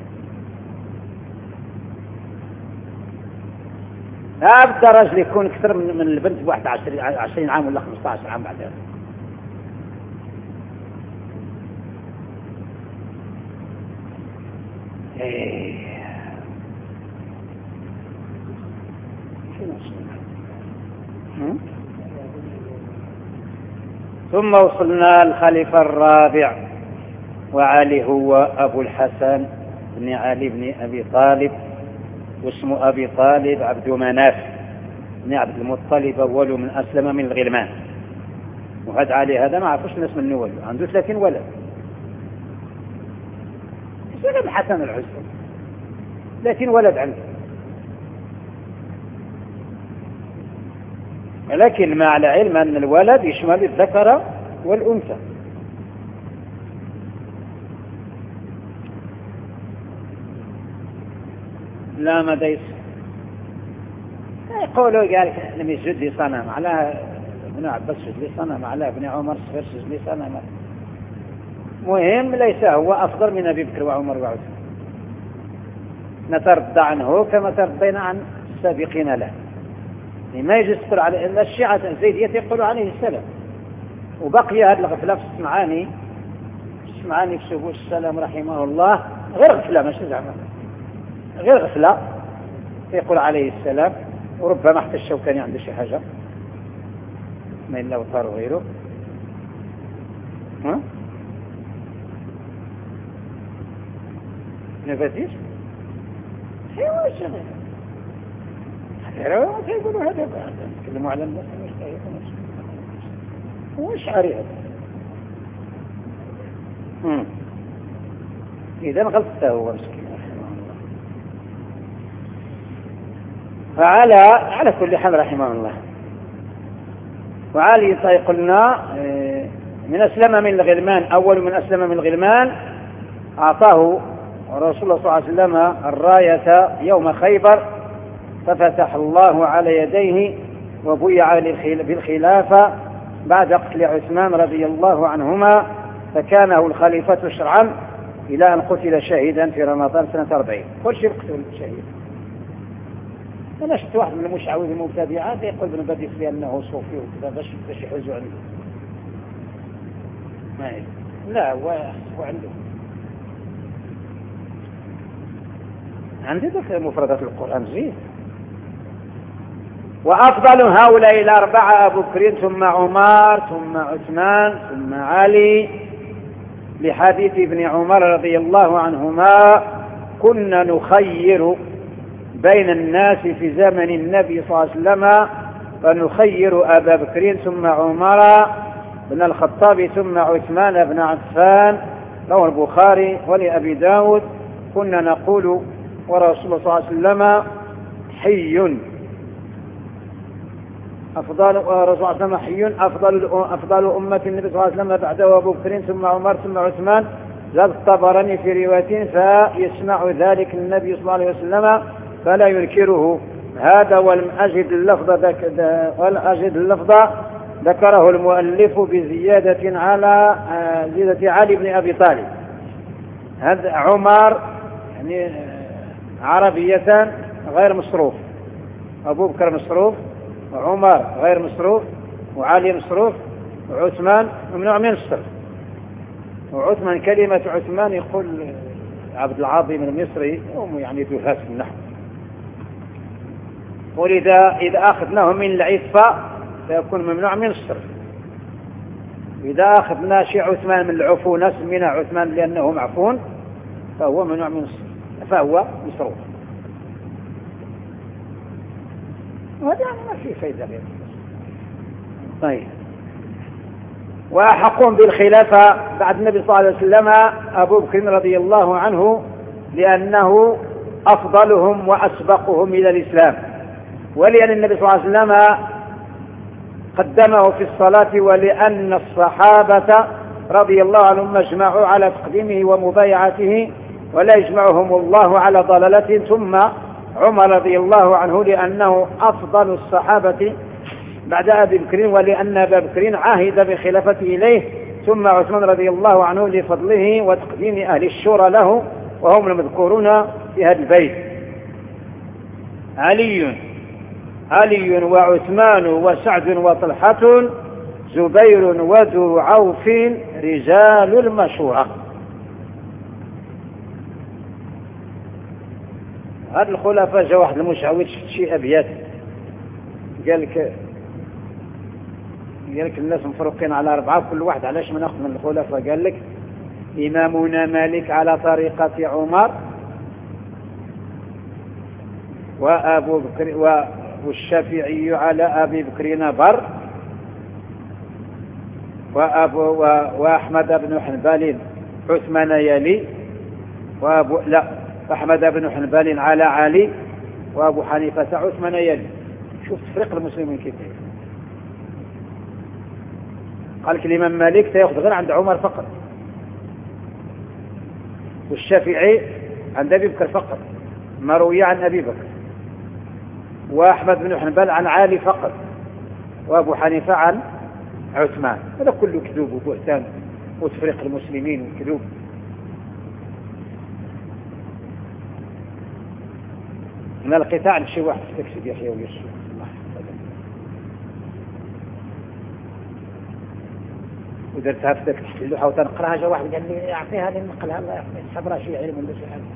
Speaker 1: لا بد الرجل يكون أكثر من البنت بواحد عشرين عام ولا خمسة عشر عام بعد هذا. إيه. ثم وصلنا الخليفة الرابع، وعلي هو أبو الحسن بن علي بن أبي طالب، واسم أبي طالب عبد مناف بن عبد المطلب، أول من أسلم من الغلمان. وهذا علي هذا ما عرفوش الناس منه ولد، عنده ثلاثين ولد. سلم حسن الحسن ثلاثين ولد عنده، ولكن مع العلم أن الولد يشمل الذكر والأنثى. لا ما ديس يقولوا قال لم يسجد لي صنم على ابن عباس سجد لي صنم، على ابن عمر صغير سجد لي صنم. مهم ليس هو أفضل من أبي بكر وعمر وعثمان، نترضى عنه كما ترضينا عن السابقين له. ما يجوز تقول على إلا الشيعة الزيدية يقولوا عليه السلام. وبقي هذا الغفلة في السمعاني، السمعاني في سبوع السلام رحمه الله غير غفلة ماشي زعما غير غفلة، يقول عليه السلام. وربما حتى الشوكاني عنده شي حاجة ما إلا وطار غيره. ها نفاتيش ايوا شنو هذا يقولوا هذا نتكلموا على الناس واش عارف هذا. اذا غلطت هو مسكين. فعلى على كل حال رحمه الله. وعلي قلنا من أسلم من الغلمان، أول من أسلم من الغلمان أعطاه رسول الله صلى الله عليه وسلم الراية يوم خيبر، ففتح الله على يديه وبيع بالخلافة بعد قتل عثمان رضي الله عنهما، فكانه الخليفة شرعا إلى أن قتل شهيدا في رمضان سنة أربعين. كل شيء قتل شهيد. أنا شفت واحد من المشعوذ المبتدعات يقول ابن بديس بأنه صوفي وكذا باش باش يحوزوا عنده. ما لا هو هو عنده عندي ذكر مفردات القرآن زين. وأفضل هؤلاء الأربعة أبو بكر ثم عمر ثم عثمان ثم علي، لحديث ابن عمر رضي الله عنهما: كنا نخير بين الناس في زمن النبي صلى الله عليه وسلم فنخير أبا بكر ثم عمر بن الخطاب ثم عثمان بن عفان. رواه البخاري. ولأبي داود: كنا نقول ورسول الله صلى الله عليه وسلم حي أفضل ورسول الله صلى الله عليه وسلم حي أفضل أفضل أمة النبي صلى الله عليه وسلم بعده أبو بكر ثم عمر ثم عثمان. زاد الطبراني في رواية: فيسمع ذلك النبي صلى الله عليه وسلم فلا ينكره. هذا ولم أجد اللفظ ولم أجد اللفظ ذكره المؤلف بزيادة على زيادة علي بن أبي طالب. هذا عمر يعني عربية غير مصروف، أبو بكر مصروف، وعمر غير مصروف، وعلي مصروف، وعثمان ممنوع من الصرف. وعثمان كلمة عثمان يقول عبد العظيم المصري هم يعني ذهات في النحو. ولذا إذا أخذناه من العفة فيكون ممنوع من الصرف. إذا أخذنا شيء عثمان من العفونة سمينا عثمان لأنه معفون فهو ممنوع من الصرف، فهو مصروف. وهذا يعني ما فيه فايدة غير. طيب. وأحقهم بالخلافة بعد النبي صلى الله عليه وسلم أبو بكر رضي الله عنه، لأنه أفضلهم وأسبقهم إلى الإسلام، ولأن النبي صلى الله عليه وسلم قدمه في الصلاة، ولأن الصحابة رضي الله عنهم اجمعوا على تقديمه ومبايعته، ولا يجمعهم الله على ضلالة. ثم عمر رضي الله عنه لأنه أفضل الصحابة بعد أبي بكر، ولأن أبا بكر عاهد بخلافته إليه. ثم عثمان رضي الله عنه لفضله وتقديم أهل الشورى له، وهم المذكورون في هذا البيت: علي علي وعثمان وسعد وطلحة زبير وذو عوف رجال المشورة. هذا الخلفاء جاء واحد المشعوذ شفت شي أبيات قال لك قال لك الناس مفروقين على أربعة، كل واحد علاش ما ناخذ من الخلفاء؟ قال لك: إمامنا مالك على طريقة عمر، وأبو بكر والشافعي على أبي بكر نبر، وأبو وأحمد بن حنبل عثمان يلي، وأبو لا أحمد بن حنبل على علي، وأبو حنيفة عثمان يلي. شوف تفريق المسلمين كيف. قال لك الإمام مالك سيأخذ غير عند عمر فقط، والشافعي عند أبي بكر فقط ما روي عن أبي بكر، وأحمد بن حنبل عن علي فقط، وأبو حنيفة عن عثمان. هذا كله كذوب وبهتان وتفريق المسلمين وكذوب. من القطاع لشي واحد تكسب يحيى ويوسف ودرتها في ذاك اللوحه وتنقراها. جا واحد قال لي يعطيها لي نقلها، الله يعطيه صبرها شي علم ولا شي حاجه.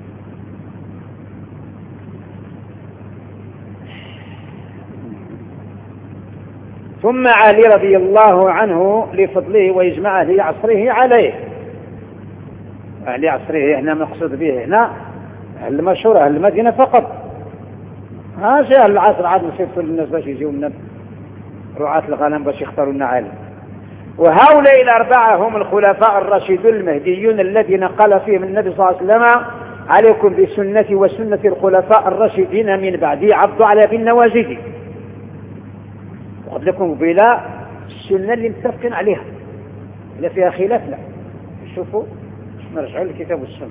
Speaker 1: ثم علي رضي الله عنه لفضله وإجماع أهل عصره عليه. أهل عصره هنا مقصود به هنا أهل المشهور أهل المدينة فقط. ها شيء أهل العصر عاد نصيبوا للناس باش يجيوا لنا رعاة الغنم باش يختاروا لنا عالم. وهؤلاء الأربعة هم الخلفاء الراشدون المهديون الذين قال فيهم النبي صلى الله عليه وسلم: عليكم بسنتي وسنة الخلفاء الراشدين من بعدي، عضوا على بالنواجذ. وقد لكم بلا السنة اللي متفقين عليها، إلا فيها خلاف لا. شوفوا نرجعوا للكتاب والسنة.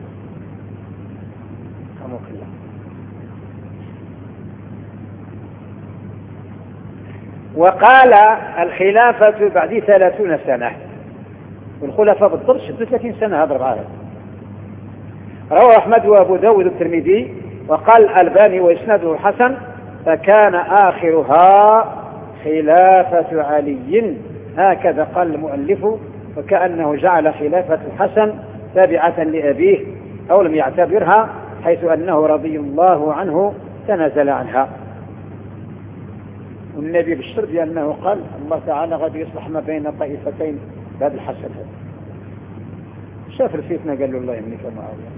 Speaker 1: رحمك الله. وقال: الخلافة بعد ثلاثون سنة، والخلفاء بالضبط شدوا ثلاثين سنة. هذا الغالب رواه أحمد وأبو داود الترمذي، وقال الألباني وإسناده حسن: فكان آخرها خلافة علي. هكذا قال المؤلف، وكأنه جعل خلافة الحسن تابعة لأبيه أو لم يعتبرها، حيث أنه رضي الله عنه تنازل عنها. والنبي بشر بأنه قال: الله تعالى قد يصلح ما بين طائفتين بهذا الحسن هذا. شاف الفتنة قال له: الله يملك معاوية.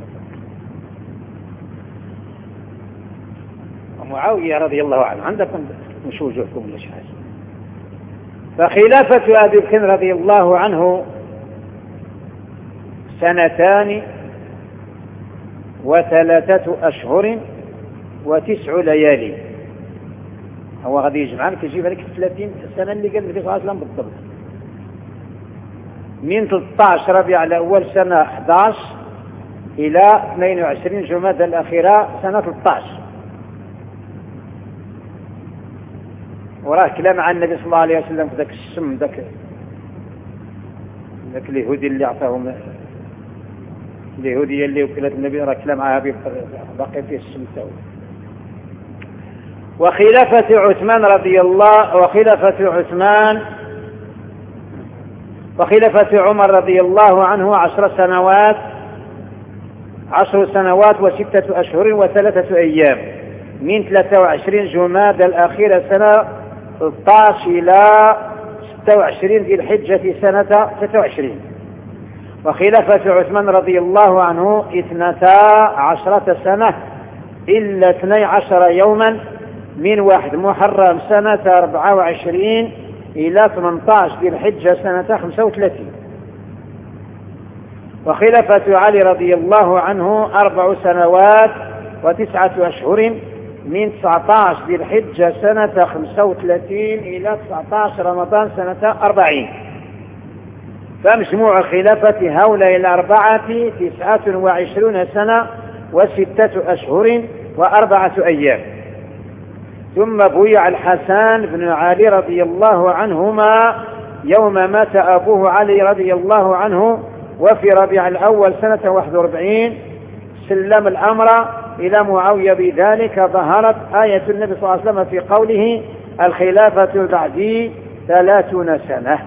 Speaker 1: ومعاوية رضي الله عنه عندكم مش وجوهكم ولا شيء. فخلافة أبي بكر رضي الله عنه سنتان وثلاثة أشهر وتسع ليالي. هو غادي يجمع لك يجيب لك ثلاثين سنة اللي قال النبي صلى الله عليه وسلم بالضبط، من ثلاثة عشر ربيع الأول سنة أحد عشر إلى اثنين وعشرين جمادى الأخيرة سنة ثلاثة عشر. وراه كلام عن النبي صلى الله عليه وسلم في ذاك السم، ذاك ذاك اليهودي اللي أعطاهم، اليهودية اللي وكلت النبي، راه كلام عابي باقي فيه السم تاعو. وخلافة عثمان رضي الله وخلافة عثمان وخلافة عمر رضي الله عنه عشر سنوات عشر سنوات وستة أشهر وثلاثة أيام، من ثلاثة وعشرين جمادى الأخيرة سنة ثلاثة عشر إلى ستة وعشرين ذي الحجة سنة ستة وعشرين. وخلافة عثمان رضي الله عنه اثنتا عشرة سنة إلا اثني عشر يوما، من واحد محرم سنة أربعة وعشرين إلى ثمانية عشر ذي الحجة سنة خمسة وثلاثين. وخلافة علي رضي الله عنه أربع سنوات وتسعة أشهر، من تسعة عشر ذي الحجة سنة خمسة وثلاثين إلى تسعة عشر رمضان سنة أربعين. فمجموع خلافة هؤلاء الأربعة تسعة وعشرون سنة وستة أشهر وأربعة أيام. ثم بويع الحسن بن علي رضي الله عنهما يوم مات أبوه علي رضي الله عنه، وفي ربيع الأول سنة واحد وأربعين سلم الأمر إلى معاوية. بذلك ظهرت آية النبي صلى الله عليه وسلم في قوله: الخلافة بعدي ثلاثون سنة.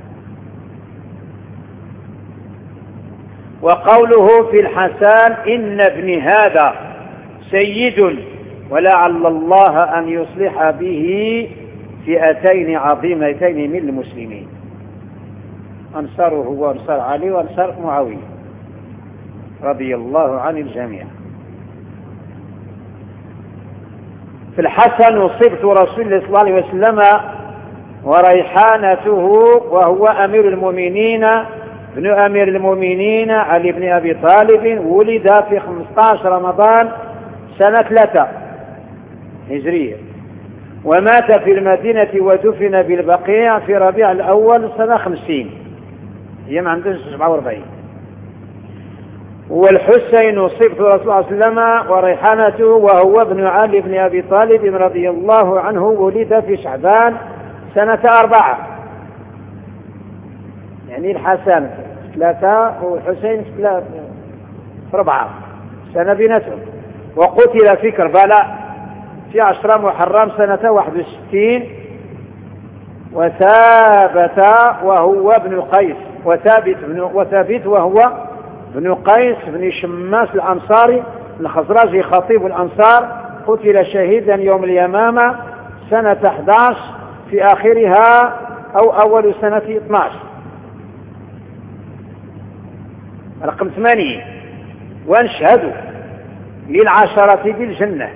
Speaker 1: وقوله في الحسن: إن ابن هذا سيد ولعل الله أن يصلح به فئتين عظيمتين من المسلمين، أنصاره وأنصار علي وأنصار معاوية رضي الله عن الجميع. في الحسن: صبت رسول الله صلى الله عليه وسلم وريحانته، وهو أمير المؤمنين ابن أمير المؤمنين علي بن أبي طالب، ولد في خمسة عشر رمضان سنة ثلاثة هجرية، ومات في المدينة ودفن بالبقيع في ربيع الأول سنة خمسين، هي ما عندهش سبعة وأربعين. والحسين: صبت رسول الله صلى الله عليه وسلم وريحانته، وهو ابن علي بن أبي طالب رضي الله عنه، ولد في شعبان سنة أربعة، يعني الحسن ثلاثة والحسين أربعة سنة بيناتهم. وقتل في كربلاء في عشرة محرم سنة واحد وستين. وثابت وهو ابن قيس وثابت وثابت وهو ابن قيس بن شماس الأنصاري الخزرجي خطيب الأنصار، قتل شهيدا يوم اليمامة سنة أحد عشر في آخرها أو أول سنة اثني عشر. رقم ثمانية: وانشهدوا للعشرة بالجنة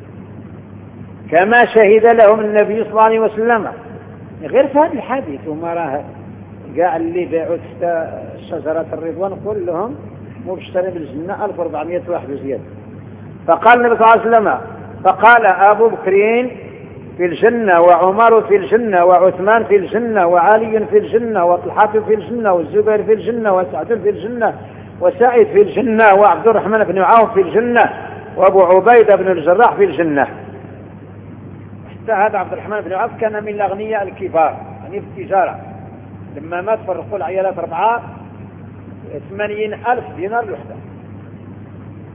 Speaker 1: كما شهد لهم النبي صلى الله عليه وسلم. غير في هذا الحديث وما راه قاع اللي باعوا تحت شجرة الرضوان كلهم مبشرين بالجنة ألف وأربعمائة واحد وزيادة. فقال النبي صلى الله عليه وسلم: فقال أبو بكر في الجنة، وعمر في الجنة، وعثمان في الجنة، وعلي في الجنة، وطلحة في الجنة، والزبير في الجنة، وسعد في الجنة، وسعيد في الجنة، وعبد الرحمن بن عوف في الجنة، وابو عبيدة بن الجراح في الجنة. حتى هذا عبد الرحمن بن عوف كان من الأغنياء الكبار، يعني في التجارة. لما مات فرقوا العيالات أربعة ثمانين ألف دينار لوحده.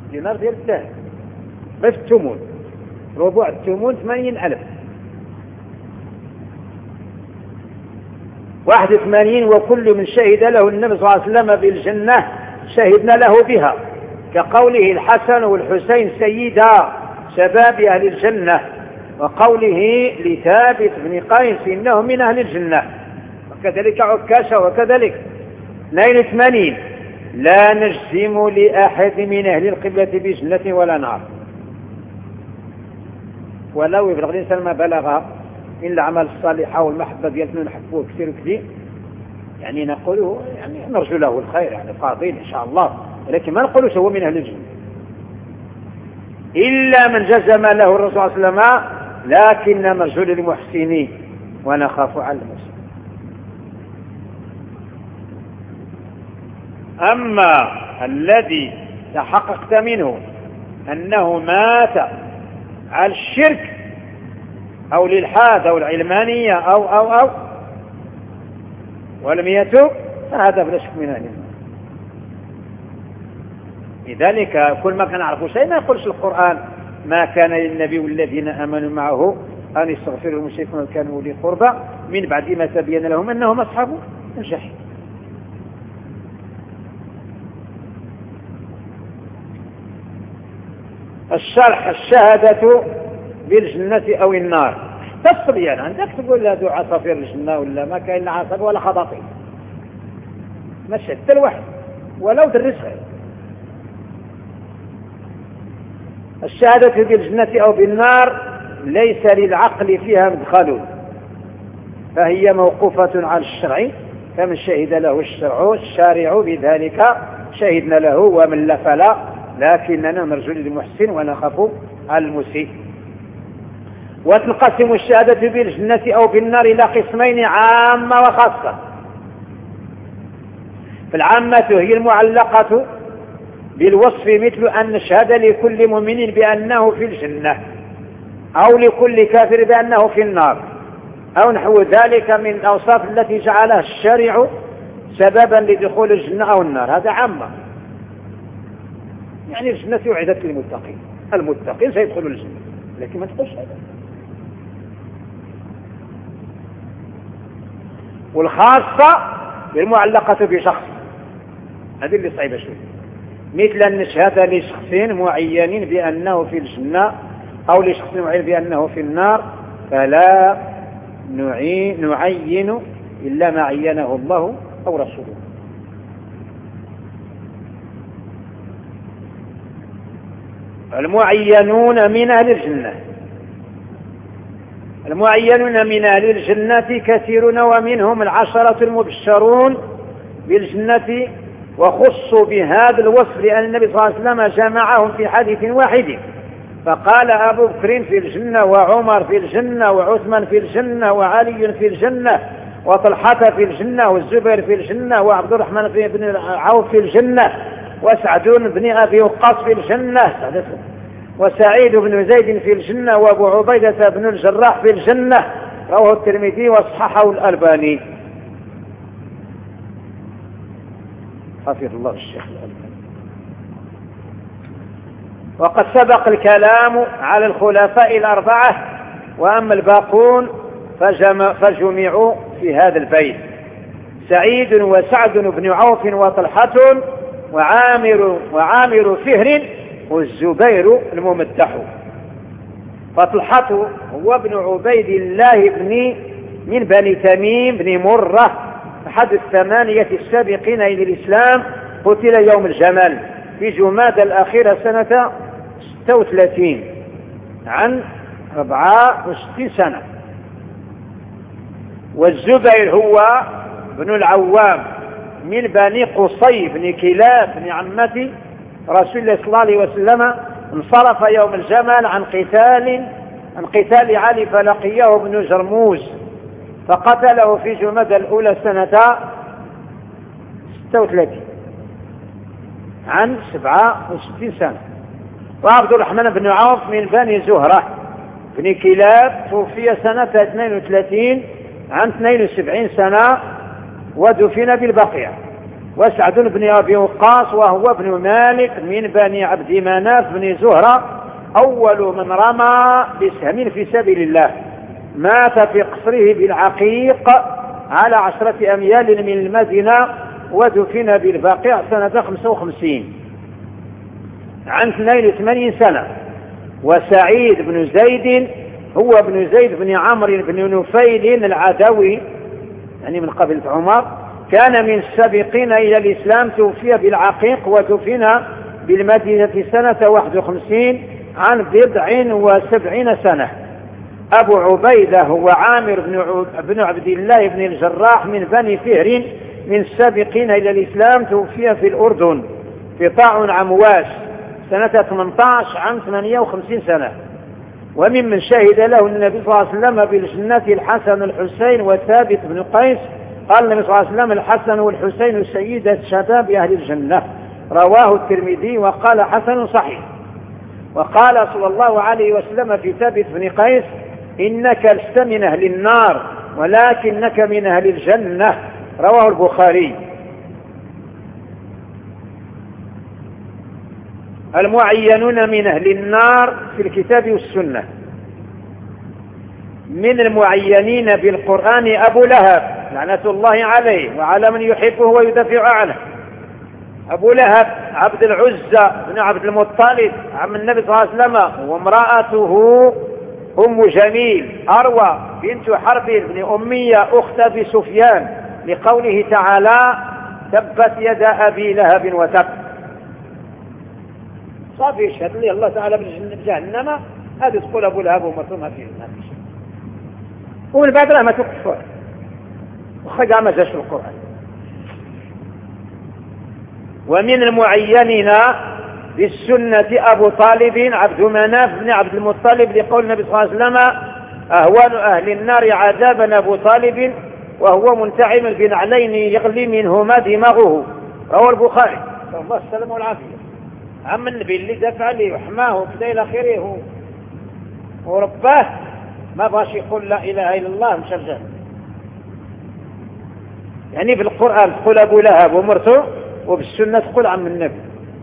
Speaker 1: دينار ديال الذهب غير في الثمن، ربع الثمن ثمانين ألف، واحد وثمانين. وكل من شهد له النبي صلى الله عليه وسلم بالجنة شهدنا له بها، كقوله الحسن والحسين سيدا شباب أهل الجنة، وقوله لثابت بن قيس إنه من أهل الجنة، وكذلك عكاشة وكذلك. اثنين وثمانين لا نجزم لأحد من أهل القبلة بجنة ولا نار، ولو يبلغ الإنسان ما بلغها من الأعمال الصالحة والمحبة ديالنا نحبوه كثير وكثير، يعني نقوله يعني نرجو له الخير، يعني فاضل إن شاء الله، ولكن ما نقولش هو من أهل الجنة إلا من جزم له الرسول صلى الله عليه وسلم، لكن نرجو للمحسنين ونخاف على المسلمين. أما الذي تحققت منه أنه مات على الشرك أو الإلحاد أو العلمانية أو أو أو ولم يتوب فهذا بلا شك من أهل النار. لذلك كل ما كان نعرفه شيء ما يقولش القرآن ما كان للنبي والذين آمنوا معه أن يستغفروا المشركين كانوا أولي قربى من بعد ما تبين لهم أنهم أصحاب الجحيم. الشرح الشهادة بالجنة أو النار تصبيا، عندك تقول لا دو عصافير الجنة ولا ما كاين لا عصافير ولا خطاطير، ما شد الواحد ولو درسها. الشهادة بالجنة أو بالنار ليس للعقل فيها مدخل، فهي موقوفة على الشرع، فمن شهد له الشرع الشارع بذلك شهدنا له، ومن لا فلا، لكننا نرجو للمحسن ونخاف على المسيء. وتنقسم الشهادة بالجنة أو بالنار إلى قسمين، عامة وخاصة. فالعامة هي المعلقة بالوصف، مثل أن نشهد لكل مؤمن بأنه في الجنة، أو لكل كافر بأنه في النار، أو نحو ذلك من الأوصاف التي جعلها الشارع سببا لدخول الجنة أو النار. هذا عامة، يعني الجنة وعدت للمتقين، المتقين سيدخلوا الجنة، لكن ما تقولش هذا. والخاصة بالمعلقة بشخص، هذه اللي صعيبة شوية، مثل أن نشهد لشخص معين بأنه في الجنة أو لشخص معين بأنه في النار، فلا نعين إلا ما عينه الله أو رسوله. المعينون من أهل الجنة، المعينون من أهل الجنة كثيرون، ومنهم العشرة المبشرون بالجنة، وخصوا بهذا الوصف لأن النبي صلى الله عليه وسلم جمعهم في حديث واحد، فقال أبو بكر في الجنة، وعمر في الجنة، وعثمان في الجنة، وعلي في الجنة، وطلحة في الجنة، والزبير في الجنة، وعبد الرحمن بن عوف في الجنة، وسعد بن أبي وقاص في الجنة، وسعيد بن زيد في الجنة، وابو عبيدة بن الجراح في الجنة. رواه الترمذي وصححه الألباني. حفظ الله الشيخ الألباني. وقد سبق الكلام على الخلفاء الأربعة، وأما الباقون فجمع فجمعوا في هذا البيت: سعيد وسعد بن عوف وطلحة وعامر وعامر فهر والزبير الممدح. فطلحة هو ابن عبيد الله بن من بني تميم بن مرة، أحد الثمانية السابقين إلى الإسلام، قتل يوم الجمل في جمادى الأخيرة سنة ستة وثلاثين عن أربعة وستين سنة. والزبير هو ابن العوام من بني قصي بن كلاب بن عمة رسول الله صلى الله عليه وسلم، انصرف يوم الجمل عن قتال عن قتال علي، فلقيه ابن جرموز فقتله في جمادى الأولى سنة ستة وثلاثين عن سبعة وستين سنة. وعبد الرحمن بن عوف من بني زهرة بن كلاب توفي سنة اثنين وثلاثين عن اثنين وسبعين سنة، ودفن بالبقيع. وسعد بن أبي وقاص وهو ابن مالك من بني عبد مناف بن زهرة أول من رمى بسهم في سبيل الله، مات في قصره بالعقيق على عشرة أميال من المدينة، ودفن بالبقيع سنة خمسة وخمسين عن اثنين وثمانين سنة. وسعيد بن زيد هو ابن زيد بن عمرو بن نفيل العدوي، يعني من قبيلة عمر، كان من السابقين إلى الإسلام، توفي بالعقيق ودفن بالمدينة سنة واحد وخمسين عن بضع وسبعين سنة. أبو عبيدة هو عامر بن عبد الله بن الجراح من بني فهر من السابقين إلى الإسلام، توفي في الأردن في طاعون عمواس سنة ثمانية عشر عام ثمانية وخمسين سنة. وممن شهد له النبي صلى الله عليه وسلم بالجنة الحسن الحسين وثابت بن قيس، قال النبي صلى الله عليه وسلم: الحسن والحسين سيدة شباب أهل الجنة، رواه الترمذي وقال حسن صحيح. وقال صلى الله عليه وسلم في ثابت بن قيس: إنك لست من أهل النار ولكنك من أهل الجنة، رواه البخاري. المعينون من أهل النار في الكتاب والسنة: من المعينين بالقرآن أبو لهب لعنة الله عليه وعلى من يحبه ويدافع عنه. أبو لهب عبد العزى بن عبد المطلب عم النبي صلى الله عليه وسلم، وامرأته أم جميل أروى بنت حرب بن أمية أخت أبي سفيان، لقوله تعالى: تبت يد أبي لهب وتب. صافي يشهد لي الله تعالى بجهنم، هذه تقول أبو لهب ومرتمها فيه ما فيش، ومن بعد لا ما تكفر وخجع ما جاش في القرآن. ومن المعينين بالسنة أبو طالب عبد مناف بن عبد المطلب، لقول النبي صلى الله عليه وسلم: أهوان أهل النار عذابا أبو طالب وهو منتعم بنعلين يغلي منهما دماغه، رواه البخاري. صلى الله السلام والعافية. عم النبي اللي دفع لي وحماه كذا إلى آخره ورباه، ما باش يقول لا إله إلا الله مشرجان. يعني في القرآن تقول أبو لهب ومرته، وبالسنة تقول عم النبي.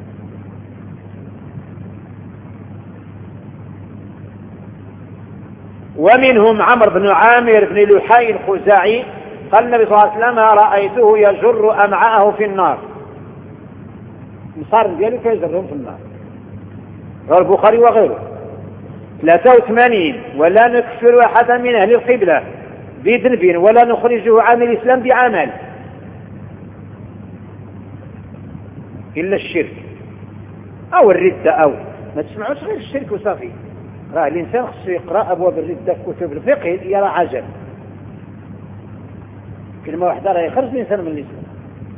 Speaker 1: ومنهم عمرو بن عامر بن لحي الخزاعي، قال النبي صلى الله عليه وسلم: رأيته يجر أمعاءه في النار، مصار ديالو كيجرهم في النار، رواه البخاري وغيره. ثلاثة وثمانين ولا نكفر أحدا من أهل القبلة بذنب ولا نخرجه عن الإسلام بعمل إلا الشرك أو الردة، أو ما تسمعوش غير الشرك وصافي. راه الإنسان خصو يقرأ أبواب الردة في كتب الفقه يرى عجب، كلمة واحدة راه يخرج الإنسان من الإسلام.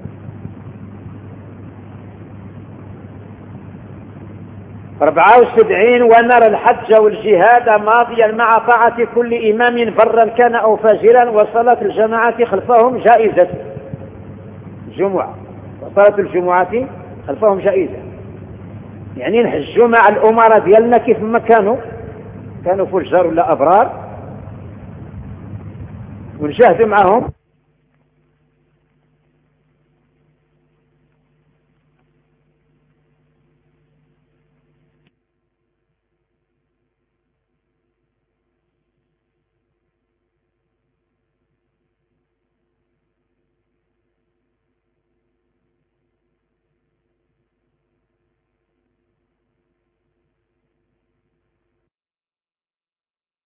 Speaker 1: أربعة وسبعين ونرى الحج والجهاد ماضيا مع طاعة كل إمام برا كان أو فاجرا، وصلاة الجماعة خلفهم جائزة. الجمعة وصلاة الجمعة خلفهم جائزة، يعني نحجوا مع الأمراء ديالنا كيف ما كانوا كانوا فجار ولا أبرار، ونجاهدوا معهم